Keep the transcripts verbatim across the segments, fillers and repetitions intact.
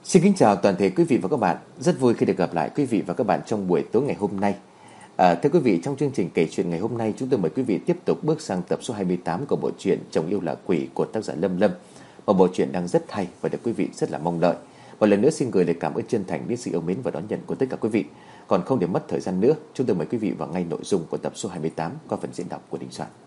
Xin kính chào toàn thể quý vị và các bạn. Rất vui khi được gặp lại quý vị và các bạn trong buổi tối ngày hôm nay. À, thưa quý vị, trong chương trình kể chuyện ngày hôm nay, chúng tôi mời quý vị tiếp tục bước sang tập số hai mươi tám của bộ truyện Chồng Yêu Là Quỷ của tác giả Lâm Lâm. Một bộ truyện đang rất hay và được quý vị rất là mong đợi. Một lần nữa xin gửi lời cảm ơn chân thành đến sự yêu mến và đón nhận của tất cả quý vị. Còn không để mất thời gian nữa, chúng tôi mời quý vị vào ngay nội dung của tập số hai mươi tám qua phần diễn đọc của Đình Soạn.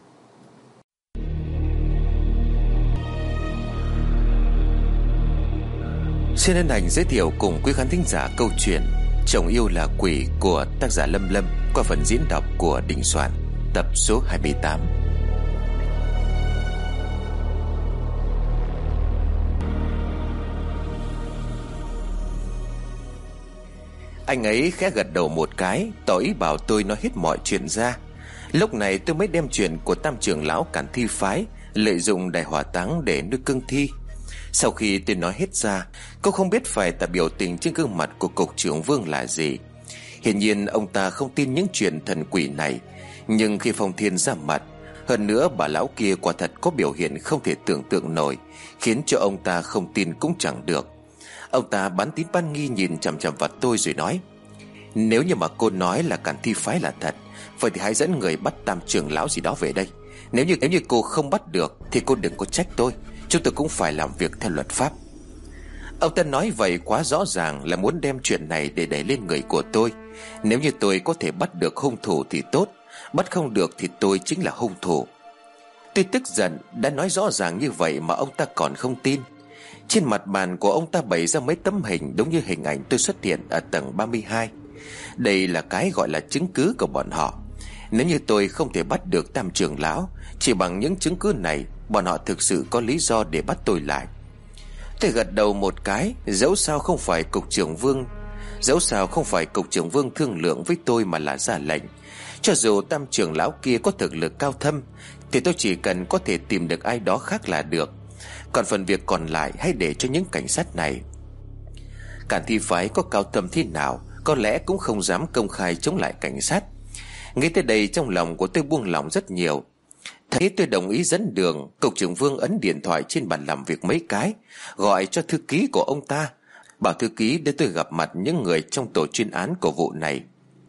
Xin hân hạnh giới thiệu cùng quý khán thính giả câu chuyện Chồng Yêu Là Quỷ của tác giả Lâm Lâm qua phần diễn đọc của Đình Soạn, tập số hai mươi tám. Anh ấy khẽ gật đầu một cái, tỏ ý bảo tôi nói hết mọi chuyện ra. Lúc này tôi mới đem chuyện của Tam trưởng lão Cản Thi phái lợi dụng Đại Hỏa Táng để nuôi cương thi. Sau khi tôi nói hết ra, cô không biết phải tả biểu tình trên gương mặt của cục trưởng Vương là gì. Hiển nhiên ông ta không tin những chuyện thần quỷ này. Nhưng khi Phong Thiên ra mặt, hơn nữa bà lão kia quả thật có biểu hiện không thể tưởng tượng nổi, khiến cho ông ta không tin cũng chẳng được. Ông ta bán tín bán nghi nhìn chằm chằm vào tôi rồi nói: Nếu như mà cô nói là Cản Thi phái là thật, vậy thì hãy dẫn người bắt Tam trưởng lão gì đó về đây. Nếu như, nếu như cô không bắt được thì cô đừng có trách tôi, chúng tôi cũng phải làm việc theo luật pháp. Ông ta nói vậy quá rõ ràng là muốn đem chuyện này để đẩy lên người của tôi. Nếu như tôi có thể bắt được hung thủ thì tốt, bắt không được thì tôi chính là hung thủ. Tôi tức giận, đã nói rõ ràng như vậy mà ông ta còn không tin. Trên mặt bàn của ông ta bày ra mấy tấm hình đúng như hình ảnh tôi xuất hiện ở tầng ba mươi hai. Đây là cái gọi là chứng cứ của bọn họ. Nếu như tôi không thể bắt được Tam trưởng lão, chỉ bằng những chứng cứ này, bọn họ thực sự có lý do để bắt tôi lại. Tôi gật đầu một cái, dẫu sao không phải cục trưởng Vương Dẫu sao không phải cục trưởng Vương thương lượng với tôi mà là ra lệnh. Cho dù Tam trưởng lão kia có thực lực cao thâm, thì tôi chỉ cần có thể tìm được ai đó khác là được. Còn phần việc còn lại hãy để cho những cảnh sát này. Cản Thi phái có cao thâm thế nào, có lẽ cũng không dám công khai chống lại cảnh sát. Ngay tới đây trong lòng của tôi buông lỏng rất nhiều. Thế tôi đồng ý dẫn đường. Cục trưởng Vương ấn điện thoại trên bàn làm việc mấy cái, gọi cho thư ký của ông ta, bảo thư ký để tôi gặp mặt những người trong tổ chuyên án của vụ này.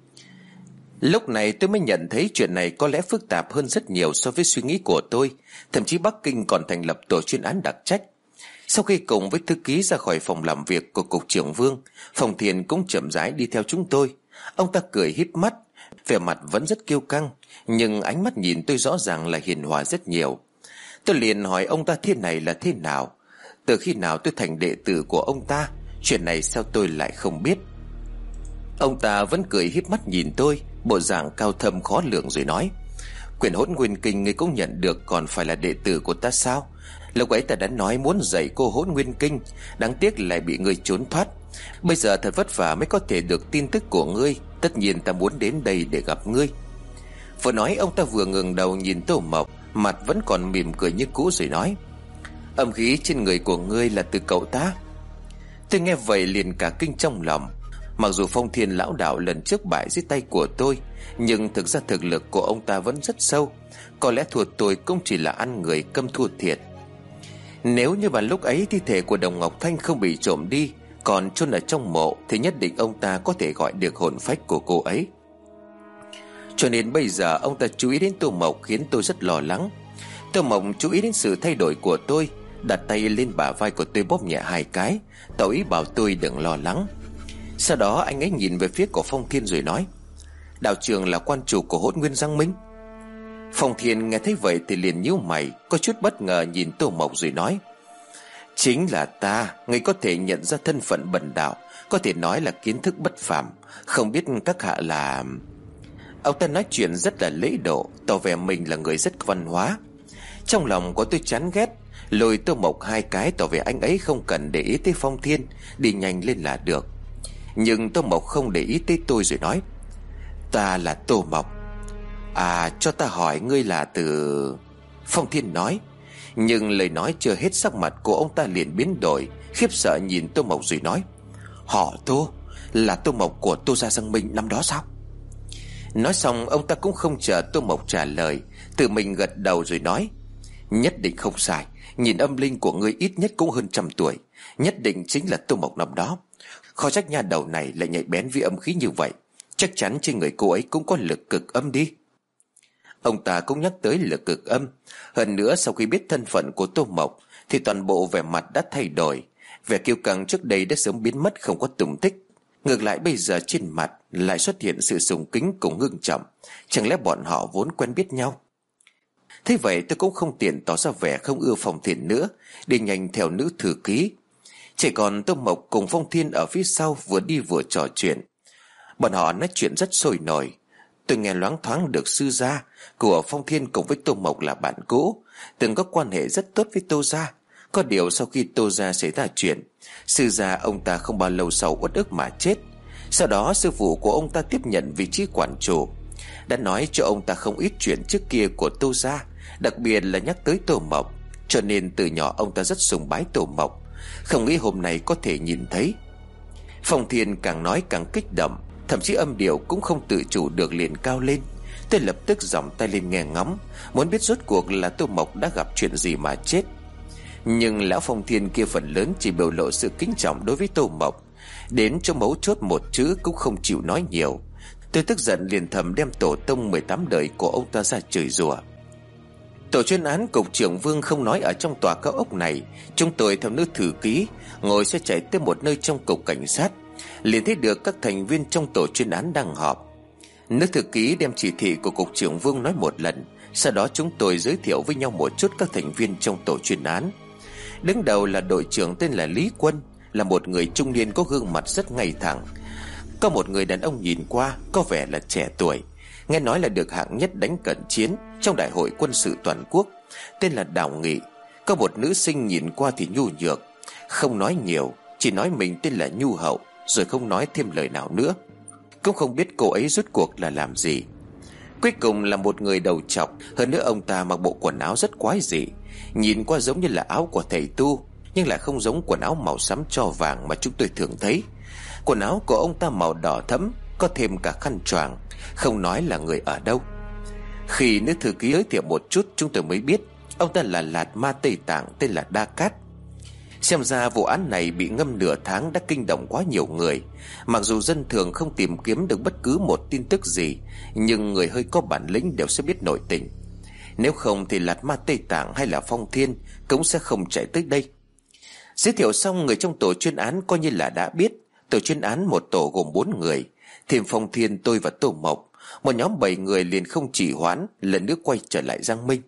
Lúc này tôi mới nhận thấy chuyện này có lẽ phức tạp hơn rất nhiều so với suy nghĩ của tôi. Thậm chí Bắc Kinh còn thành lập tổ chuyên án đặc trách. Sau khi cùng với thư ký ra khỏi phòng làm việc của cục trưởng Vương, Phong Thiên cũng chậm rãi đi theo chúng tôi. Ông ta cười híp mắt, vẻ mặt vẫn rất kiêu căng, nhưng ánh mắt nhìn tôi rõ ràng là hiền hòa rất nhiều. Tôi liền hỏi ông ta thế này là thế nào, từ khi nào tôi thành đệ tử của ông ta, chuyện này sao tôi lại không biết. Ông ta vẫn cười híp mắt nhìn tôi, bộ dạng cao thâm khó lường rồi nói: Quyển Hỗn Nguyên Kinh ngươi cũng nhận được, còn phải là đệ tử của ta sao? Lúc ấy ta đã nói muốn dạy cô Hỗn Nguyên Kinh, đáng tiếc lại bị ngươi trốn thoát. Bây giờ thật vất vả mới có thể được tin tức của ngươi, tất nhiên ta muốn đến đây để gặp ngươi. Vừa nói ông ta vừa ngẩng đầu nhìn Tô Mộc, mặt vẫn còn mỉm cười như cũ rồi nói: Âm khí trên người của ngươi là từ cậu ta. Tôi nghe vậy liền cả kinh trong lòng. Mặc dù Phong Thiên lão đạo lần trước bại dưới tay của tôi, nhưng thực ra thực lực của ông ta vẫn rất sâu. Có lẽ thua tôi cũng chỉ là ăn người câm thua thiệt. Nếu như vào lúc ấy thi thể của Đồng Ngọc Thanh không bị trộm đi, còn chôn ở trong mộ, thì nhất định ông ta có thể gọi được hồn phách của cô ấy. Cho nên bây giờ ông ta chú ý đến Tô Mộc khiến tôi rất lo lắng. Tô Mộc chú ý đến sự thay đổi của tôi, đặt tay lên bả vai của tôi bóp nhẹ hai cái, tỏ ý bảo tôi đừng lo lắng. Sau đó anh ấy nhìn về phía của Phong Thiên rồi nói: Đạo trưởng là quan chủ của Hỗn Nguyên Giang Minh. Phong Thiên nghe thấy vậy thì liền nhíu mày, có chút bất ngờ nhìn Tô Mộc rồi nói: Chính là ta. Ngươi có thể nhận ra thân phận bần đạo, có thể nói là kiến thức bất phàm, không biết các hạ là... Ông ta nói chuyện rất là lễ độ, tỏ vẻ mình là người rất văn hóa. Trong lòng của tôi chán ghét, lôi Tô Mộc hai cái, tỏ vẻ anh ấy không cần để ý tới Phong Thiên, đi nhanh lên là được. Nhưng Tô Mộc không để ý tới tôi rồi nói: Ta là Tô Mộc. À, cho ta hỏi ngươi là từ... Phong Thiên nói. Nhưng lời nói chưa hết, sắc mặt của ông ta liền biến đổi, khiếp sợ nhìn Tô Mộc rồi nói: Họ Tô, là Tô Mộc của Tô Gia Giang Minh năm đó sao? Nói xong ông ta cũng không chờ Tô Mộc trả lời, tự mình gật đầu rồi nói: Nhất định không sai. Nhìn âm linh của ngươi ít nhất cũng hơn trăm tuổi, Nhất định chính là Tô Mộc năm đó. Khó trách nha đầu này lại nhạy bén với âm khí như vậy. Chắc chắn trên người cô ấy cũng có lực cực âm đi. Ông ta cũng nhắc tới lực cực âm. Hơn nữa sau khi biết thân phận của Tô Mộc thì toàn bộ vẻ mặt đã thay đổi. Vẻ kiêu căng trước đây đã sớm biến mất không có tung tích. Ngược lại bây giờ trên mặt lại xuất hiện sự sùng kính cùng ngưng trọng. Chẳng lẽ bọn họ vốn quen biết nhau? Thế vậy tôi cũng không tiện tỏ ra vẻ không ưa Phong Thiên nữa, đi nhanh theo nữ thư ký. Chỉ còn Tô Mộc cùng Phong Thiên ở phía sau vừa đi vừa trò chuyện. Bọn họ nói chuyện rất sôi nổi. Tôi nghe loáng thoáng được sư gia của Phong Thiên cùng với Tô Mộc là bạn cũ, từng có quan hệ rất tốt với Tô gia. Có điều sau khi Tô gia xảy ra chuyện, sư gia ông ta không bao lâu sau uất ức mà chết. Sau đó sư phụ của ông ta tiếp nhận vị trí quản chủ, đã nói cho ông ta không ít chuyện trước kia của Tô gia, đặc biệt là nhắc tới Tô Mộc. Cho nên từ nhỏ ông ta rất sùng bái Tô Mộc, không nghĩ hôm nay có thể nhìn thấy. Phong Thiên càng nói càng kích động, thậm chí âm điệu cũng không tự chủ được liền cao lên. Tôi lập tức giỏng tay lên nghe ngóng, muốn biết rốt cuộc là Tô Mộc đã gặp chuyện gì mà chết. Nhưng lão Phong Thiên kia phần lớn chỉ biểu lộ sự kính trọng đối với Tô Mộc, đến cho mấu chốt một chữ cũng không chịu nói nhiều. Tôi tức giận liền thầm đem tổ tông mười tám đời của ông ta ra chửi rủa. Tổ chuyên án cục trưởng Vương không nói ở trong tòa cao ốc này. Chúng tôi theo nữ thư ký ngồi xe chạy tới một nơi trong cục cảnh sát, liền thấy được các thành viên trong tổ chuyên án đang họp. Nữ thư ký đem chỉ thị của cục trưởng Vương nói một lần, sau đó chúng tôi giới thiệu với nhau một chút các thành viên trong tổ chuyên án. Đứng đầu là đội trưởng tên là Lý Quân, là một người trung niên có gương mặt rất ngay thẳng. Có một người đàn ông nhìn qua có vẻ là trẻ tuổi, nghe nói là được hạng nhất đánh cận chiến trong đại hội quân sự toàn quốc, tên là Đào Nghị. Có một nữ sinh nhìn qua thì nhu nhược, không nói nhiều, chỉ nói mình tên là Nhu Hậu, rồi không nói thêm lời nào nữa. Cũng không biết cô ấy rốt cuộc là làm gì. Cuối cùng là một người đầu trọc, hơn nữa ông ta mặc bộ quần áo rất quái dị, nhìn qua giống như là áo của thầy tu, nhưng lại không giống quần áo màu xám tro vàng mà chúng tôi thường thấy. Quần áo của ông ta màu đỏ thẫm, có thêm cả khăn choàng, không nói là người ở đâu. Khi nữ thư ký giới thiệu một chút, chúng tôi mới biết ông ta là Lạt Ma Tây Tạng, tên là Đa Cát. Xem ra vụ án này bị ngâm nửa tháng đã kinh động quá nhiều người. Mặc dù dân thường không tìm kiếm được bất cứ một tin tức gì, nhưng người hơi có bản lĩnh đều sẽ biết nội tình. Nếu không thì Lạt Ma Tây Tạng hay là Phong Thiên cũng sẽ không chạy tới đây. Giới thiệu xong, người trong tổ chuyên án coi như là đã biết. Tổ chuyên án một tổ gồm bốn người, thêm Phong Thiên, tôi và Tô Mộc, một nhóm bảy người liền không trì hoãn, lần nữa quay trở lại Giang Minh.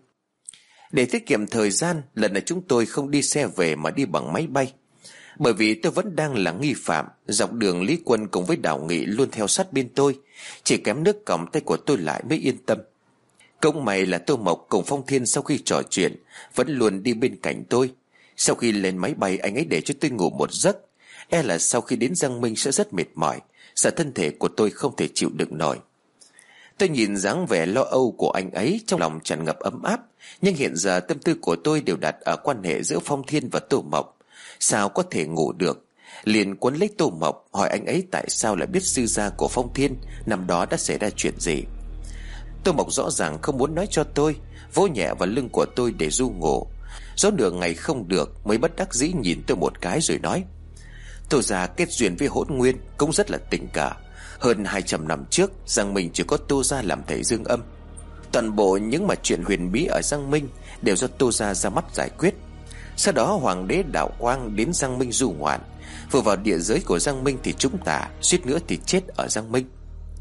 Để tiết kiệm thời gian, lần này chúng tôi không đi xe về mà đi bằng máy bay. Bởi vì tôi vẫn đang là nghi phạm, dọc đường Lý Quân cùng với Đào Nghị luôn theo sát bên tôi, chỉ kém nước còng tay của tôi lại mới yên tâm. Cũng may là Tô Mộc cùng Phong Thiên sau khi trò chuyện vẫn luôn đi bên cạnh tôi. Sau khi lên máy bay, anh ấy để cho tôi ngủ một giấc. E là sau khi đến Giang Minh sẽ rất mệt mỏi, sợ thân thể của tôi không thể chịu đựng nổi. Tôi nhìn dáng vẻ lo âu của anh ấy, trong lòng tràn ngập ấm áp. Nhưng hiện giờ tâm tư của tôi đều đặt ở quan hệ giữa Phong Thiên và Tô Mộc. Sao có thể ngủ được? Liền quấn lấy Tô Mộc, hỏi anh ấy tại sao lại biết sư gia của Phong Thiên năm đó đã xảy ra chuyện gì. Tô Mộc rõ ràng không muốn nói cho tôi, vỗ nhẹ vào lưng của tôi để ru ngủ. Gió nửa ngày không được, mới bất đắc dĩ nhìn tôi một cái rồi nói: Tô gia kết duyên với Hỗn Nguyên cũng rất là tình cờ. Hơn hai trăm năm trước, Giang Minh chỉ có Tô gia làm thầy dương âm. Toàn bộ những mà chuyện huyền bí ở Giang Minh đều do Tô gia ra mắt giải quyết. Sau đó hoàng đế Đạo Quang đến Giang Minh du ngoạn, vừa vào địa giới của Giang Minh thì trúng tà, suýt nữa thì chết ở Giang Minh.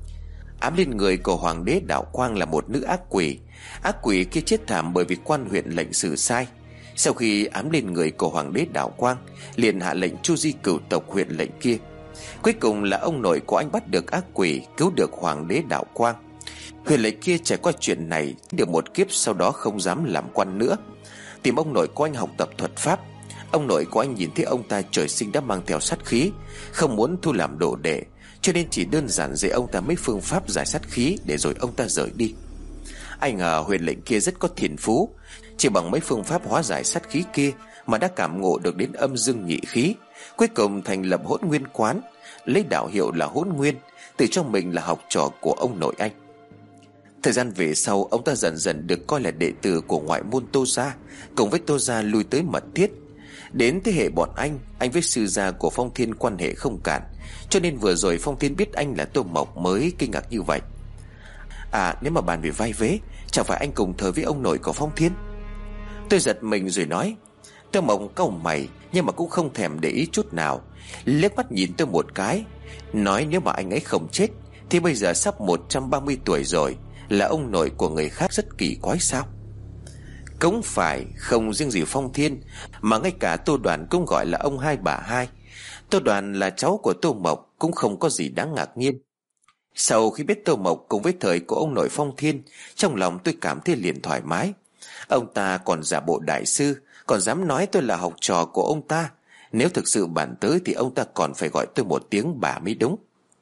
Ám lên người của hoàng đế Đạo Quang là một nữ ác quỷ. Ác quỷ kia chết thảm bởi vì quan huyện lệnh xử sai. Sau khi ám lên người của hoàng đế Đạo Quang, liền hạ lệnh chu di cửu tộc huyện lệnh kia. Cuối cùng là ông nội của anh bắt được ác quỷ, cứu được hoàng đế Đạo Quang. Huyện lệnh kia trải qua chuyện này được một kiếp, sau đó không dám làm quan nữa, tìm ông nội của anh học tập thuật pháp. Ông nội của anh nhìn thấy ông ta trời sinh đã mang theo sát khí, không muốn thu làm đồ đệ, cho nên chỉ đơn giản dạy ông ta mấy phương pháp giải sát khí để rồi ông ta rời đi. Anh ngờ huyện lệnh kia rất có thiên phú, chỉ bằng mấy phương pháp hóa giải sát khí kia mà đã cảm ngộ được đến âm dương nhị khí. Cuối cùng thành lập Hỗn Nguyên quán, lấy đạo hiệu là Hỗn Nguyên, tự cho mình là học trò của ông nội anh. Thời gian về sau, ông ta dần dần được coi là đệ tử của ngoại môn Tô gia, cùng với Tô gia lui tới mật thiết. Đến thế hệ bọn anh, anh với sư gia của Phong Thiên quan hệ không cạn, cho nên vừa rồi Phong Thiên biết anh là Tô Mộc mới kinh ngạc như vậy. À, nếu mà bàn về vai vế, chẳng phải anh cùng thời với ông nội của Phong Thiên? Tôi giật mình rồi nói. Tô Mộc cau mày nhưng mà cũng không thèm để ý chút nào, liếc mắt nhìn tôi một cái, nói nếu mà anh ấy không chết thì bây giờ sắp một trăm ba mươi tuổi rồi, là ông nội của người khác rất kỳ quái sao? Cũng phải, không riêng gì Phong Thiên, mà ngay cả Tô Đoàn cũng gọi là ông hai bà hai. Tô Đoàn là cháu của Tô Mộc cũng không có gì đáng ngạc nhiên. Sau khi biết Tô Mộc cùng với thời của ông nội Phong Thiên, trong lòng tôi cảm thấy liền thoải mái. Ông ta còn giả bộ đại sư, còn dám nói tôi là học trò của ông ta. Nếu thực sự bản tới thì ông ta còn phải gọi tôi một tiếng bà mới đúng.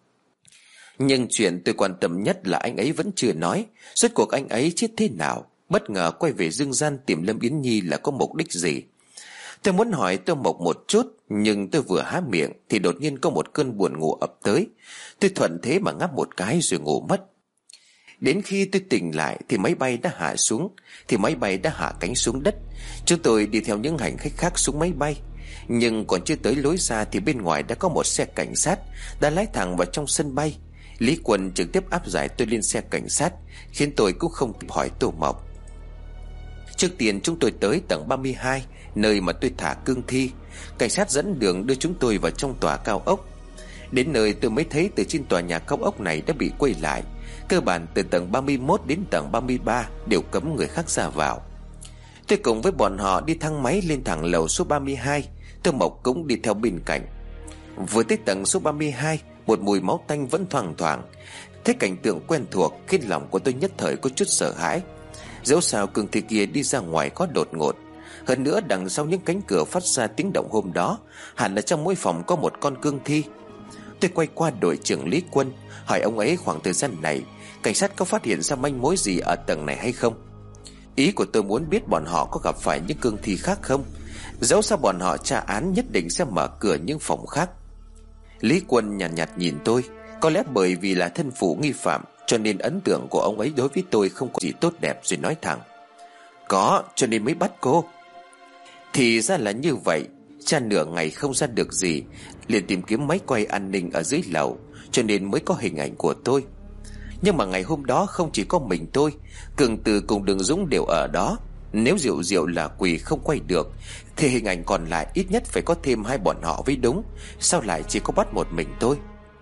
Nhưng chuyện tôi quan tâm nhất là anh ấy vẫn chưa nói rốt cuộc anh ấy chết thế nào, bất ngờ quay về dương gian tìm Lâm Yến Nhi là có mục đích gì. Tôi muốn hỏi Tô Mộc một chút, nhưng tôi vừa há miệng thì đột nhiên có một cơn buồn ngủ ập tới. Tôi thuận thế mà ngáp một cái rồi ngủ mất. Đến khi tôi tỉnh lại thì máy bay đã hạ xuống, thì máy bay đã hạ cánh xuống đất. Chúng tôi đi theo những hành khách khác xuống máy bay. Nhưng còn chưa tới lối ra thì bên ngoài đã có một xe cảnh sát đã lái thẳng vào trong sân bay. Lý Quân trực tiếp áp giải tôi lên xe cảnh sát, khiến tôi cũng không kịp hỏi Tô Mộc. Trước tiên chúng tôi tới tầng ba mươi hai, nơi mà tôi thả cương thi. Cảnh sát dẫn đường đưa chúng tôi vào trong tòa cao ốc. Đến nơi tôi mới thấy từ trên tòa nhà cao ốc này đã bị quay lại. Cơ bản từ tầng ba mươi mốt đến tầng ba mươi ba đều cấm người khác ra vào. Tôi cùng với bọn họ đi thang máy lên thẳng lầu số ba mươi hai. Tô Mộc cũng đi theo bên cạnh. Vừa tới tầng số ba mươi hai, một mùi máu tanh vẫn thoang thoảng. Thấy cảnh tượng quen thuộc khiến lòng của tôi nhất thời có chút sợ hãi. Dẫu sao cương thi kia đi ra ngoài có đột ngột. Hơn nữa đằng sau những cánh cửa phát ra tiếng động hôm đó, hẳn là trong mỗi phòng có một con cương thi. Tôi quay qua đội trưởng Lý Quân, hỏi ông ấy khoảng thời gian này cảnh sát có phát hiện ra manh mối gì ở tầng này hay không. Ý của tôi muốn biết bọn họ có gặp phải những cương thi khác không. Dẫu sao bọn họ tra án nhất định sẽ mở cửa những phòng khác. Lý Quân nhàn nhạt, nhạt nhìn tôi. Có lẽ bởi vì là thân phụ nghi phạm, cho nên ấn tượng của ông ấy đối với tôi không có gì tốt đẹp, rồi nói thẳng: Có, cho nên mới bắt cô. Thì ra là như vậy. Cha nửa ngày không ra được gì, liền tìm kiếm máy quay an ninh ở dưới lầu, cho nên mới có hình ảnh của tôi. Nhưng mà ngày hôm đó không chỉ có mình tôi, Cường Từ cùng Đường Dũng đều ở đó. Nếu Diệu Diệu là quỷ không quay được thì hình ảnh còn lại ít nhất phải có thêm hai bọn họ mới đúng. Sao lại chỉ có bắt một mình tôi?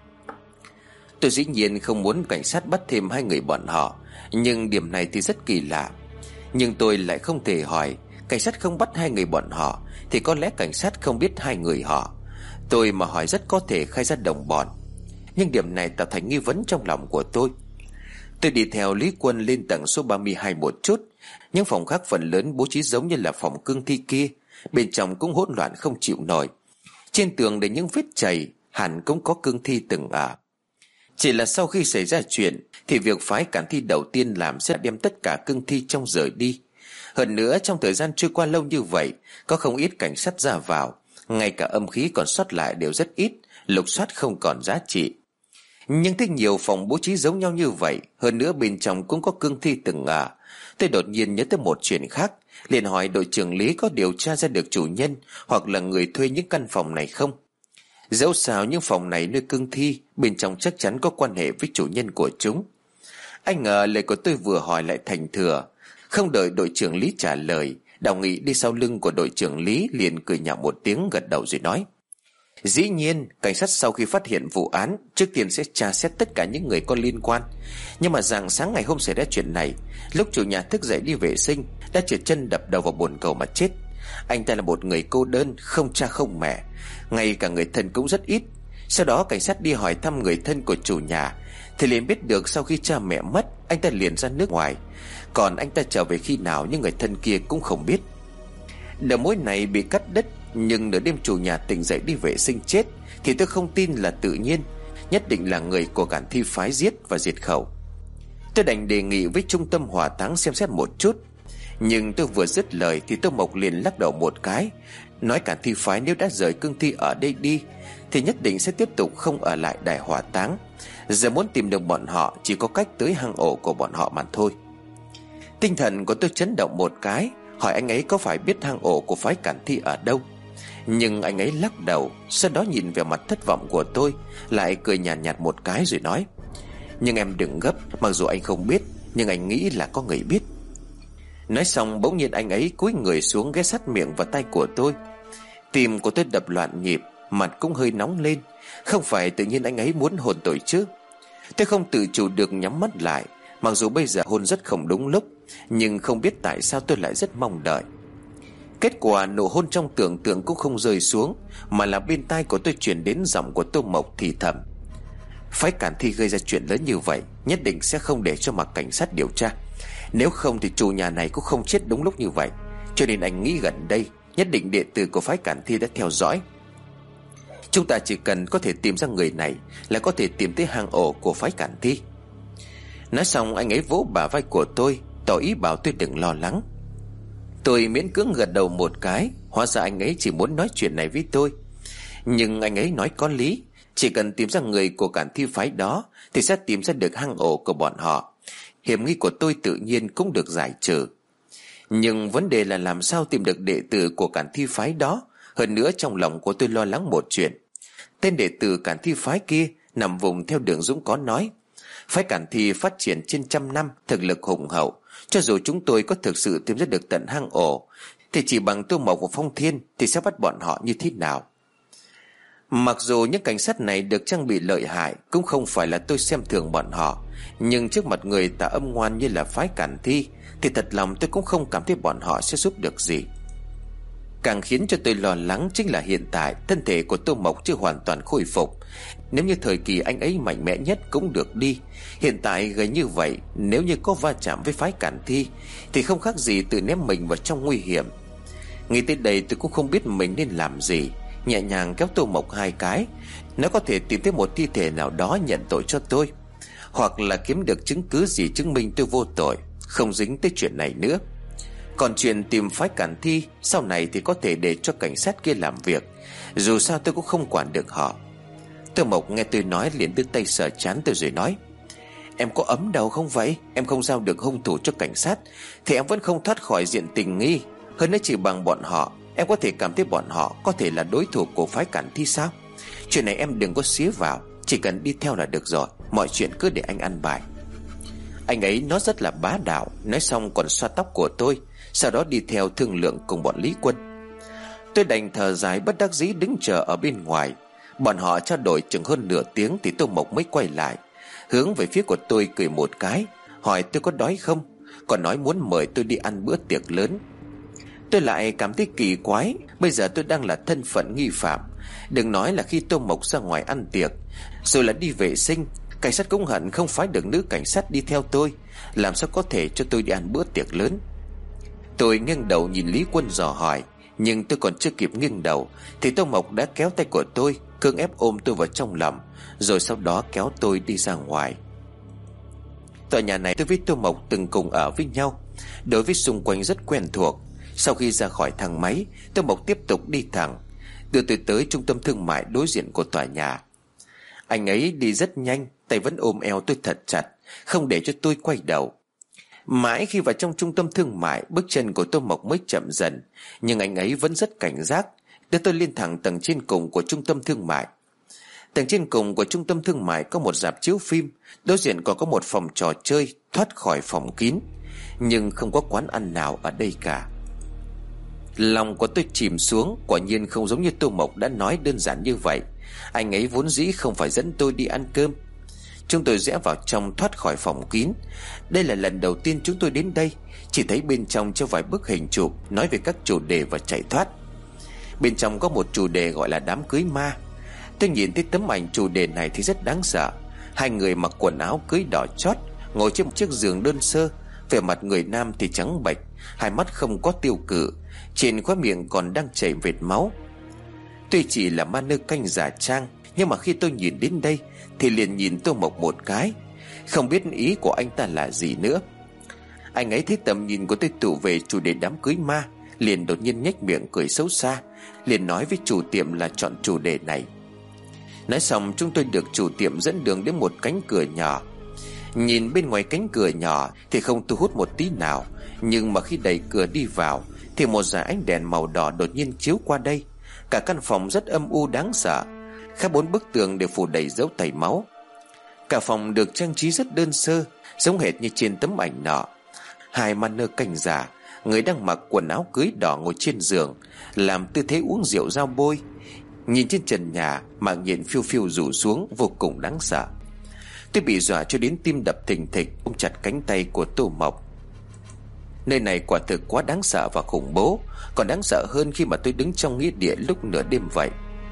Tôi dĩ nhiên không muốn cảnh sát bắt thêm hai người bọn họ, nhưng điểm này thì rất kỳ lạ. Nhưng tôi lại không thể hỏi. Cảnh sát không bắt hai người bọn họ thì có lẽ cảnh sát không biết hai người họ. Tôi mà hỏi rất có thể khai ra đồng bọn. Nhưng điểm này tạo thành nghi vấn trong lòng của tôi. Tôi đi theo Lý Quân lên tầng số ba mươi hai một chút. Những phòng khác phần lớn bố trí giống như là phòng cương thi kia. Bên trong cũng hỗn loạn không chịu nổi. Trên tường để những vết chày, hẳn cũng có cương thi từng ở. Chỉ là sau khi xảy ra chuyện thì việc phái cản thi đầu tiên làm sẽ đem tất cả cương thi trong rời đi. Hơn nữa trong thời gian trôi qua lâu như vậy, có không ít cảnh sát ra vào, ngay cả âm khí còn sót lại đều rất ít, lục soát không còn giá trị. Nhưng thấy nhiều phòng bố trí giống nhau như vậy, hơn nữa bên trong cũng có cương thi từng ở. Tôi đột nhiên nhớ tới một chuyện khác, liền hỏi đội trưởng Lý có điều tra ra được chủ nhân hoặc là người thuê những căn phòng này không. Dẫu sao những phòng này nuôi cương thi, bên trong chắc chắn có quan hệ với chủ nhân của chúng. Anh ngờ lời của tôi vừa hỏi lại thành thừa. Không đợi đội trưởng Lý trả lời, Đào Nghị đi sau lưng của đội trưởng Lý liền cười nhạo một tiếng, gật đầu rồi nói: Dĩ nhiên, cảnh sát sau khi phát hiện vụ án, trước tiên sẽ tra xét tất cả những người có liên quan. Nhưng mà rạng sáng ngày hôm xảy ra chuyện này, lúc chủ nhà thức dậy đi vệ sinh, đã trượt chân đập đầu vào bồn cầu mà chết. Anh ta là một người cô đơn, không cha không mẹ, ngay cả người thân cũng rất ít. Sau đó cảnh sát đi hỏi thăm người thân của chủ nhà, thì liền biết được sau khi cha mẹ mất, anh ta liền ra nước ngoài. Còn anh ta trở về khi nào những người thân kia cũng không biết. Đầu mối này bị cắt đứt. Nhưng nửa đêm chủ nhà tỉnh dậy đi vệ sinh chết thì tôi không tin là tự nhiên, nhất định là người của Cản Thi phái giết và diệt khẩu. Tôi đành đề nghị với trung tâm hỏa táng xem xét một chút. Nhưng tôi vừa dứt lời thì Tô Mộc liền lắc đầu một cái, nói Cản Thi phái nếu đã rời cương thi ở đây đi thì nhất định sẽ tiếp tục không ở lại đài hỏa táng. Giờ muốn tìm được bọn họ chỉ có cách tới hang ổ của bọn họ mà thôi. Tinh thần của tôi chấn động một cái, hỏi anh ấy có phải biết hang ổ của phái Cản Thi ở đâu. Nhưng anh ấy lắc đầu, sau đó nhìn về mặt thất vọng của tôi, lại cười nhàn nhạt, nhạt một cái rồi nói: Nhưng em đừng gấp, mặc dù anh không biết, nhưng anh nghĩ là có người biết. Nói xong bỗng nhiên anh ấy cúi người xuống ghé sát miệng vào tay của tôi. Tim của tôi đập loạn nhịp, mặt cũng hơi nóng lên. Không phải tự nhiên anh ấy muốn hôn tôi chứ. Tôi không tự chủ được nhắm mắt lại. Mặc dù bây giờ hôn rất không đúng lúc, nhưng không biết tại sao tôi lại rất mong đợi. Kết quả nụ hôn trong tưởng tượng cũng không rơi xuống, mà là bên tai của tôi truyền đến giọng của Tô Mộc thì thầm: Phái Cản Thi gây ra chuyện lớn như vậy, nhất định sẽ không để cho mặt cảnh sát điều tra. Nếu không thì chủ nhà này cũng không chết đúng lúc như vậy. Cho nên anh nghĩ gần đây nhất định đệ tử của phái Cản Thi đã theo dõi. Chúng ta chỉ cần có thể tìm ra người này là có thể tìm tới hang ổ của phái Cản Thi. Nói xong anh ấy vỗ bả vai của tôi, tỏ ý bảo tôi đừng lo lắng. Tôi miễn cưỡng gật đầu một cái. Hóa ra anh ấy chỉ muốn nói chuyện này với tôi. Nhưng anh ấy nói có lý. Chỉ cần tìm ra người của Cản Thi phái đó thì sẽ tìm ra được hang ổ của bọn họ. Hiểm nghi của tôi tự nhiên cũng được giải trừ. Nhưng vấn đề là làm sao tìm được đệ tử của Cản Thi phái đó. Hơn nữa trong lòng của tôi lo lắng một chuyện. Tên đệ tử Cản Thi phái kia nằm vùng theo đường Dũng có nói. Phái Cản Thi phát triển trên trăm năm, thực lực hùng hậu. Cho dù chúng tôi có thực sự tìm ra được tận hang ổ thì chỉ bằng Tô Mộc và Phong Thiên thì sẽ bắt bọn họ như thế nào? Mặc dù những cảnh sát này được trang bị lợi hại, cũng không phải là tôi xem thường bọn họ, nhưng trước mặt người tà âm ngoan như là phái Cản Thi thì thật lòng tôi cũng không cảm thấy bọn họ sẽ giúp được gì. Càng khiến cho tôi lo lắng chính là hiện tại thân thể của Tô Mộc chưa hoàn toàn khôi phục. Nếu như thời kỳ anh ấy mạnh mẽ nhất cũng được đi, hiện tại gầy như vậy, nếu như có va chạm với phái Cản Thi thì không khác gì tự ném mình vào trong nguy hiểm. Nghĩ tới đây tôi cũng không biết mình nên làm gì. Nhẹ nhàng kéo Tô Mộc hai cái. Nếu có thể tìm thấy một thi thể nào đó nhận tội cho tôi, hoặc là kiếm được chứng cứ gì chứng minh tôi vô tội, không dính tới chuyện này nữa. Còn chuyện tìm phái Cản Thi sau này thì có thể để cho cảnh sát kia làm việc. Dù sao tôi cũng không quản được họ. Tô Mộc nghe tôi nói liền đưa tay sờ trán tôi rồi nói: Em có ấm đầu không vậy? Em không giao được hung thủ cho cảnh sát thì em vẫn không thoát khỏi diện tình nghi. Hơn nữa chỉ bằng bọn họ, em có thể cảm thấy bọn họ có thể là đối thủ của phái Cản Thi sao? Chuyện này em đừng có xía vào, chỉ cần đi theo là được rồi. Mọi chuyện cứ để anh ăn bài. Anh ấy nó rất là bá đạo. Nói xong còn xoa tóc của tôi, sau đó đi theo thương lượng cùng bọn Lý Quân. Tôi đành thở dài bất đắc dĩ đứng chờ ở bên ngoài. Bọn họ trao đổi chừng hơn nửa tiếng thì Tô Mộc mới quay lại, hướng về phía của tôi cười một cái, hỏi tôi có đói không, còn nói muốn mời tôi đi ăn bữa tiệc lớn. Tôi lại cảm thấy kỳ quái. Bây giờ tôi đang là thân phận nghi phạm. Đừng nói là khi Tô Mộc ra ngoài ăn tiệc, rồi là đi vệ sinh, cảnh sát cũng hận không phái được nữ cảnh sát đi theo tôi. Làm sao có thể cho tôi đi ăn bữa tiệc lớn? Tôi nghiêng đầu nhìn Lý Quân dò hỏi. Nhưng tôi còn chưa kịp nghiêng đầu thì Tô Mộc đã kéo tay của tôi, cưỡng ép ôm tôi vào trong lòng, rồi sau đó kéo tôi đi ra ngoài. Tòa nhà này tôi với Tô Mộc từng cùng ở với nhau, đối với xung quanh rất quen thuộc. Sau khi ra khỏi thang máy, Tô Mộc tiếp tục đi thẳng, đưa tôi tới trung tâm thương mại đối diện của tòa nhà. Anh ấy đi rất nhanh, tay vẫn ôm eo tôi thật chặt, không để cho tôi quay đầu. Mãi khi vào trong trung tâm thương mại, bước chân của Tô Mộc mới chậm dần, nhưng anh ấy vẫn rất cảnh giác, đưa tôi lên thẳng tầng trên cùng của trung tâm thương mại. Tầng trên cùng của trung tâm thương mại có một rạp chiếu phim, đối diện còn có một phòng trò chơi thoát khỏi phòng kín, nhưng không có quán ăn nào ở đây cả. Lòng của tôi chìm xuống. Quả nhiên không giống như Tô Mộc đã nói đơn giản như vậy. Anh ấy vốn dĩ không phải dẫn tôi đi ăn cơm. Chúng tôi rẽ vào trong thoát khỏi phòng kín. Đây là lần đầu tiên chúng tôi đến đây. Chỉ thấy bên trong cho vài bức hình chụp nói về các chủ đề và chạy thoát. Bên trong có một chủ đề gọi là đám cưới ma. Tôi nhìn thấy tấm ảnh chủ đề này thì rất đáng sợ. Hai người mặc quần áo cưới đỏ chót, ngồi trên một chiếc giường đơn sơ. Vẻ mặt người nam thì trắng bệch, hai mắt không có tiêu cự, trên khóe miệng còn đang chảy vệt máu. Tuy chỉ là ma nữ canh giả trang, nhưng mà khi tôi nhìn đến đây thì liền nhìn Tô Mộc một cái, không biết ý của anh ta là gì nữa. Anh ấy thấy tầm nhìn của tôi tụ về chủ đề đám cưới ma, liền đột nhiên nhếch miệng cười xấu xa, liền nói với chủ tiệm là chọn chủ đề này. Nói xong chúng tôi được chủ tiệm dẫn đường đến một cánh cửa nhỏ. Nhìn bên ngoài cánh cửa nhỏ thì không thu hút một tí nào, nhưng mà khi đẩy cửa đi vào thì một dải ánh đèn màu đỏ đột nhiên chiếu qua đây. Cả căn phòng rất âm u đáng sợ, khắp bốn bức tường đều phủ đầy dấu tẩy máu. Cả phòng được trang trí rất đơn sơ, giống hệt như trên tấm ảnh nọ. Hai ma nơ canh giả, người đang mặc quần áo cưới đỏ ngồi trên giường, làm tư thế uống rượu dao bôi. Nhìn trên trần nhà, màn nhện phiêu phiêu rủ xuống, vô cùng đáng sợ. Tôi bị dọa cho đến tim đập thình thịch, ôm chặt cánh tay của Tô Mộc. Nơi này quả thực quá đáng sợ và khủng bố, còn đáng sợ hơn khi mà tôi đứng trong nghĩa địa lúc nửa đêm vậy.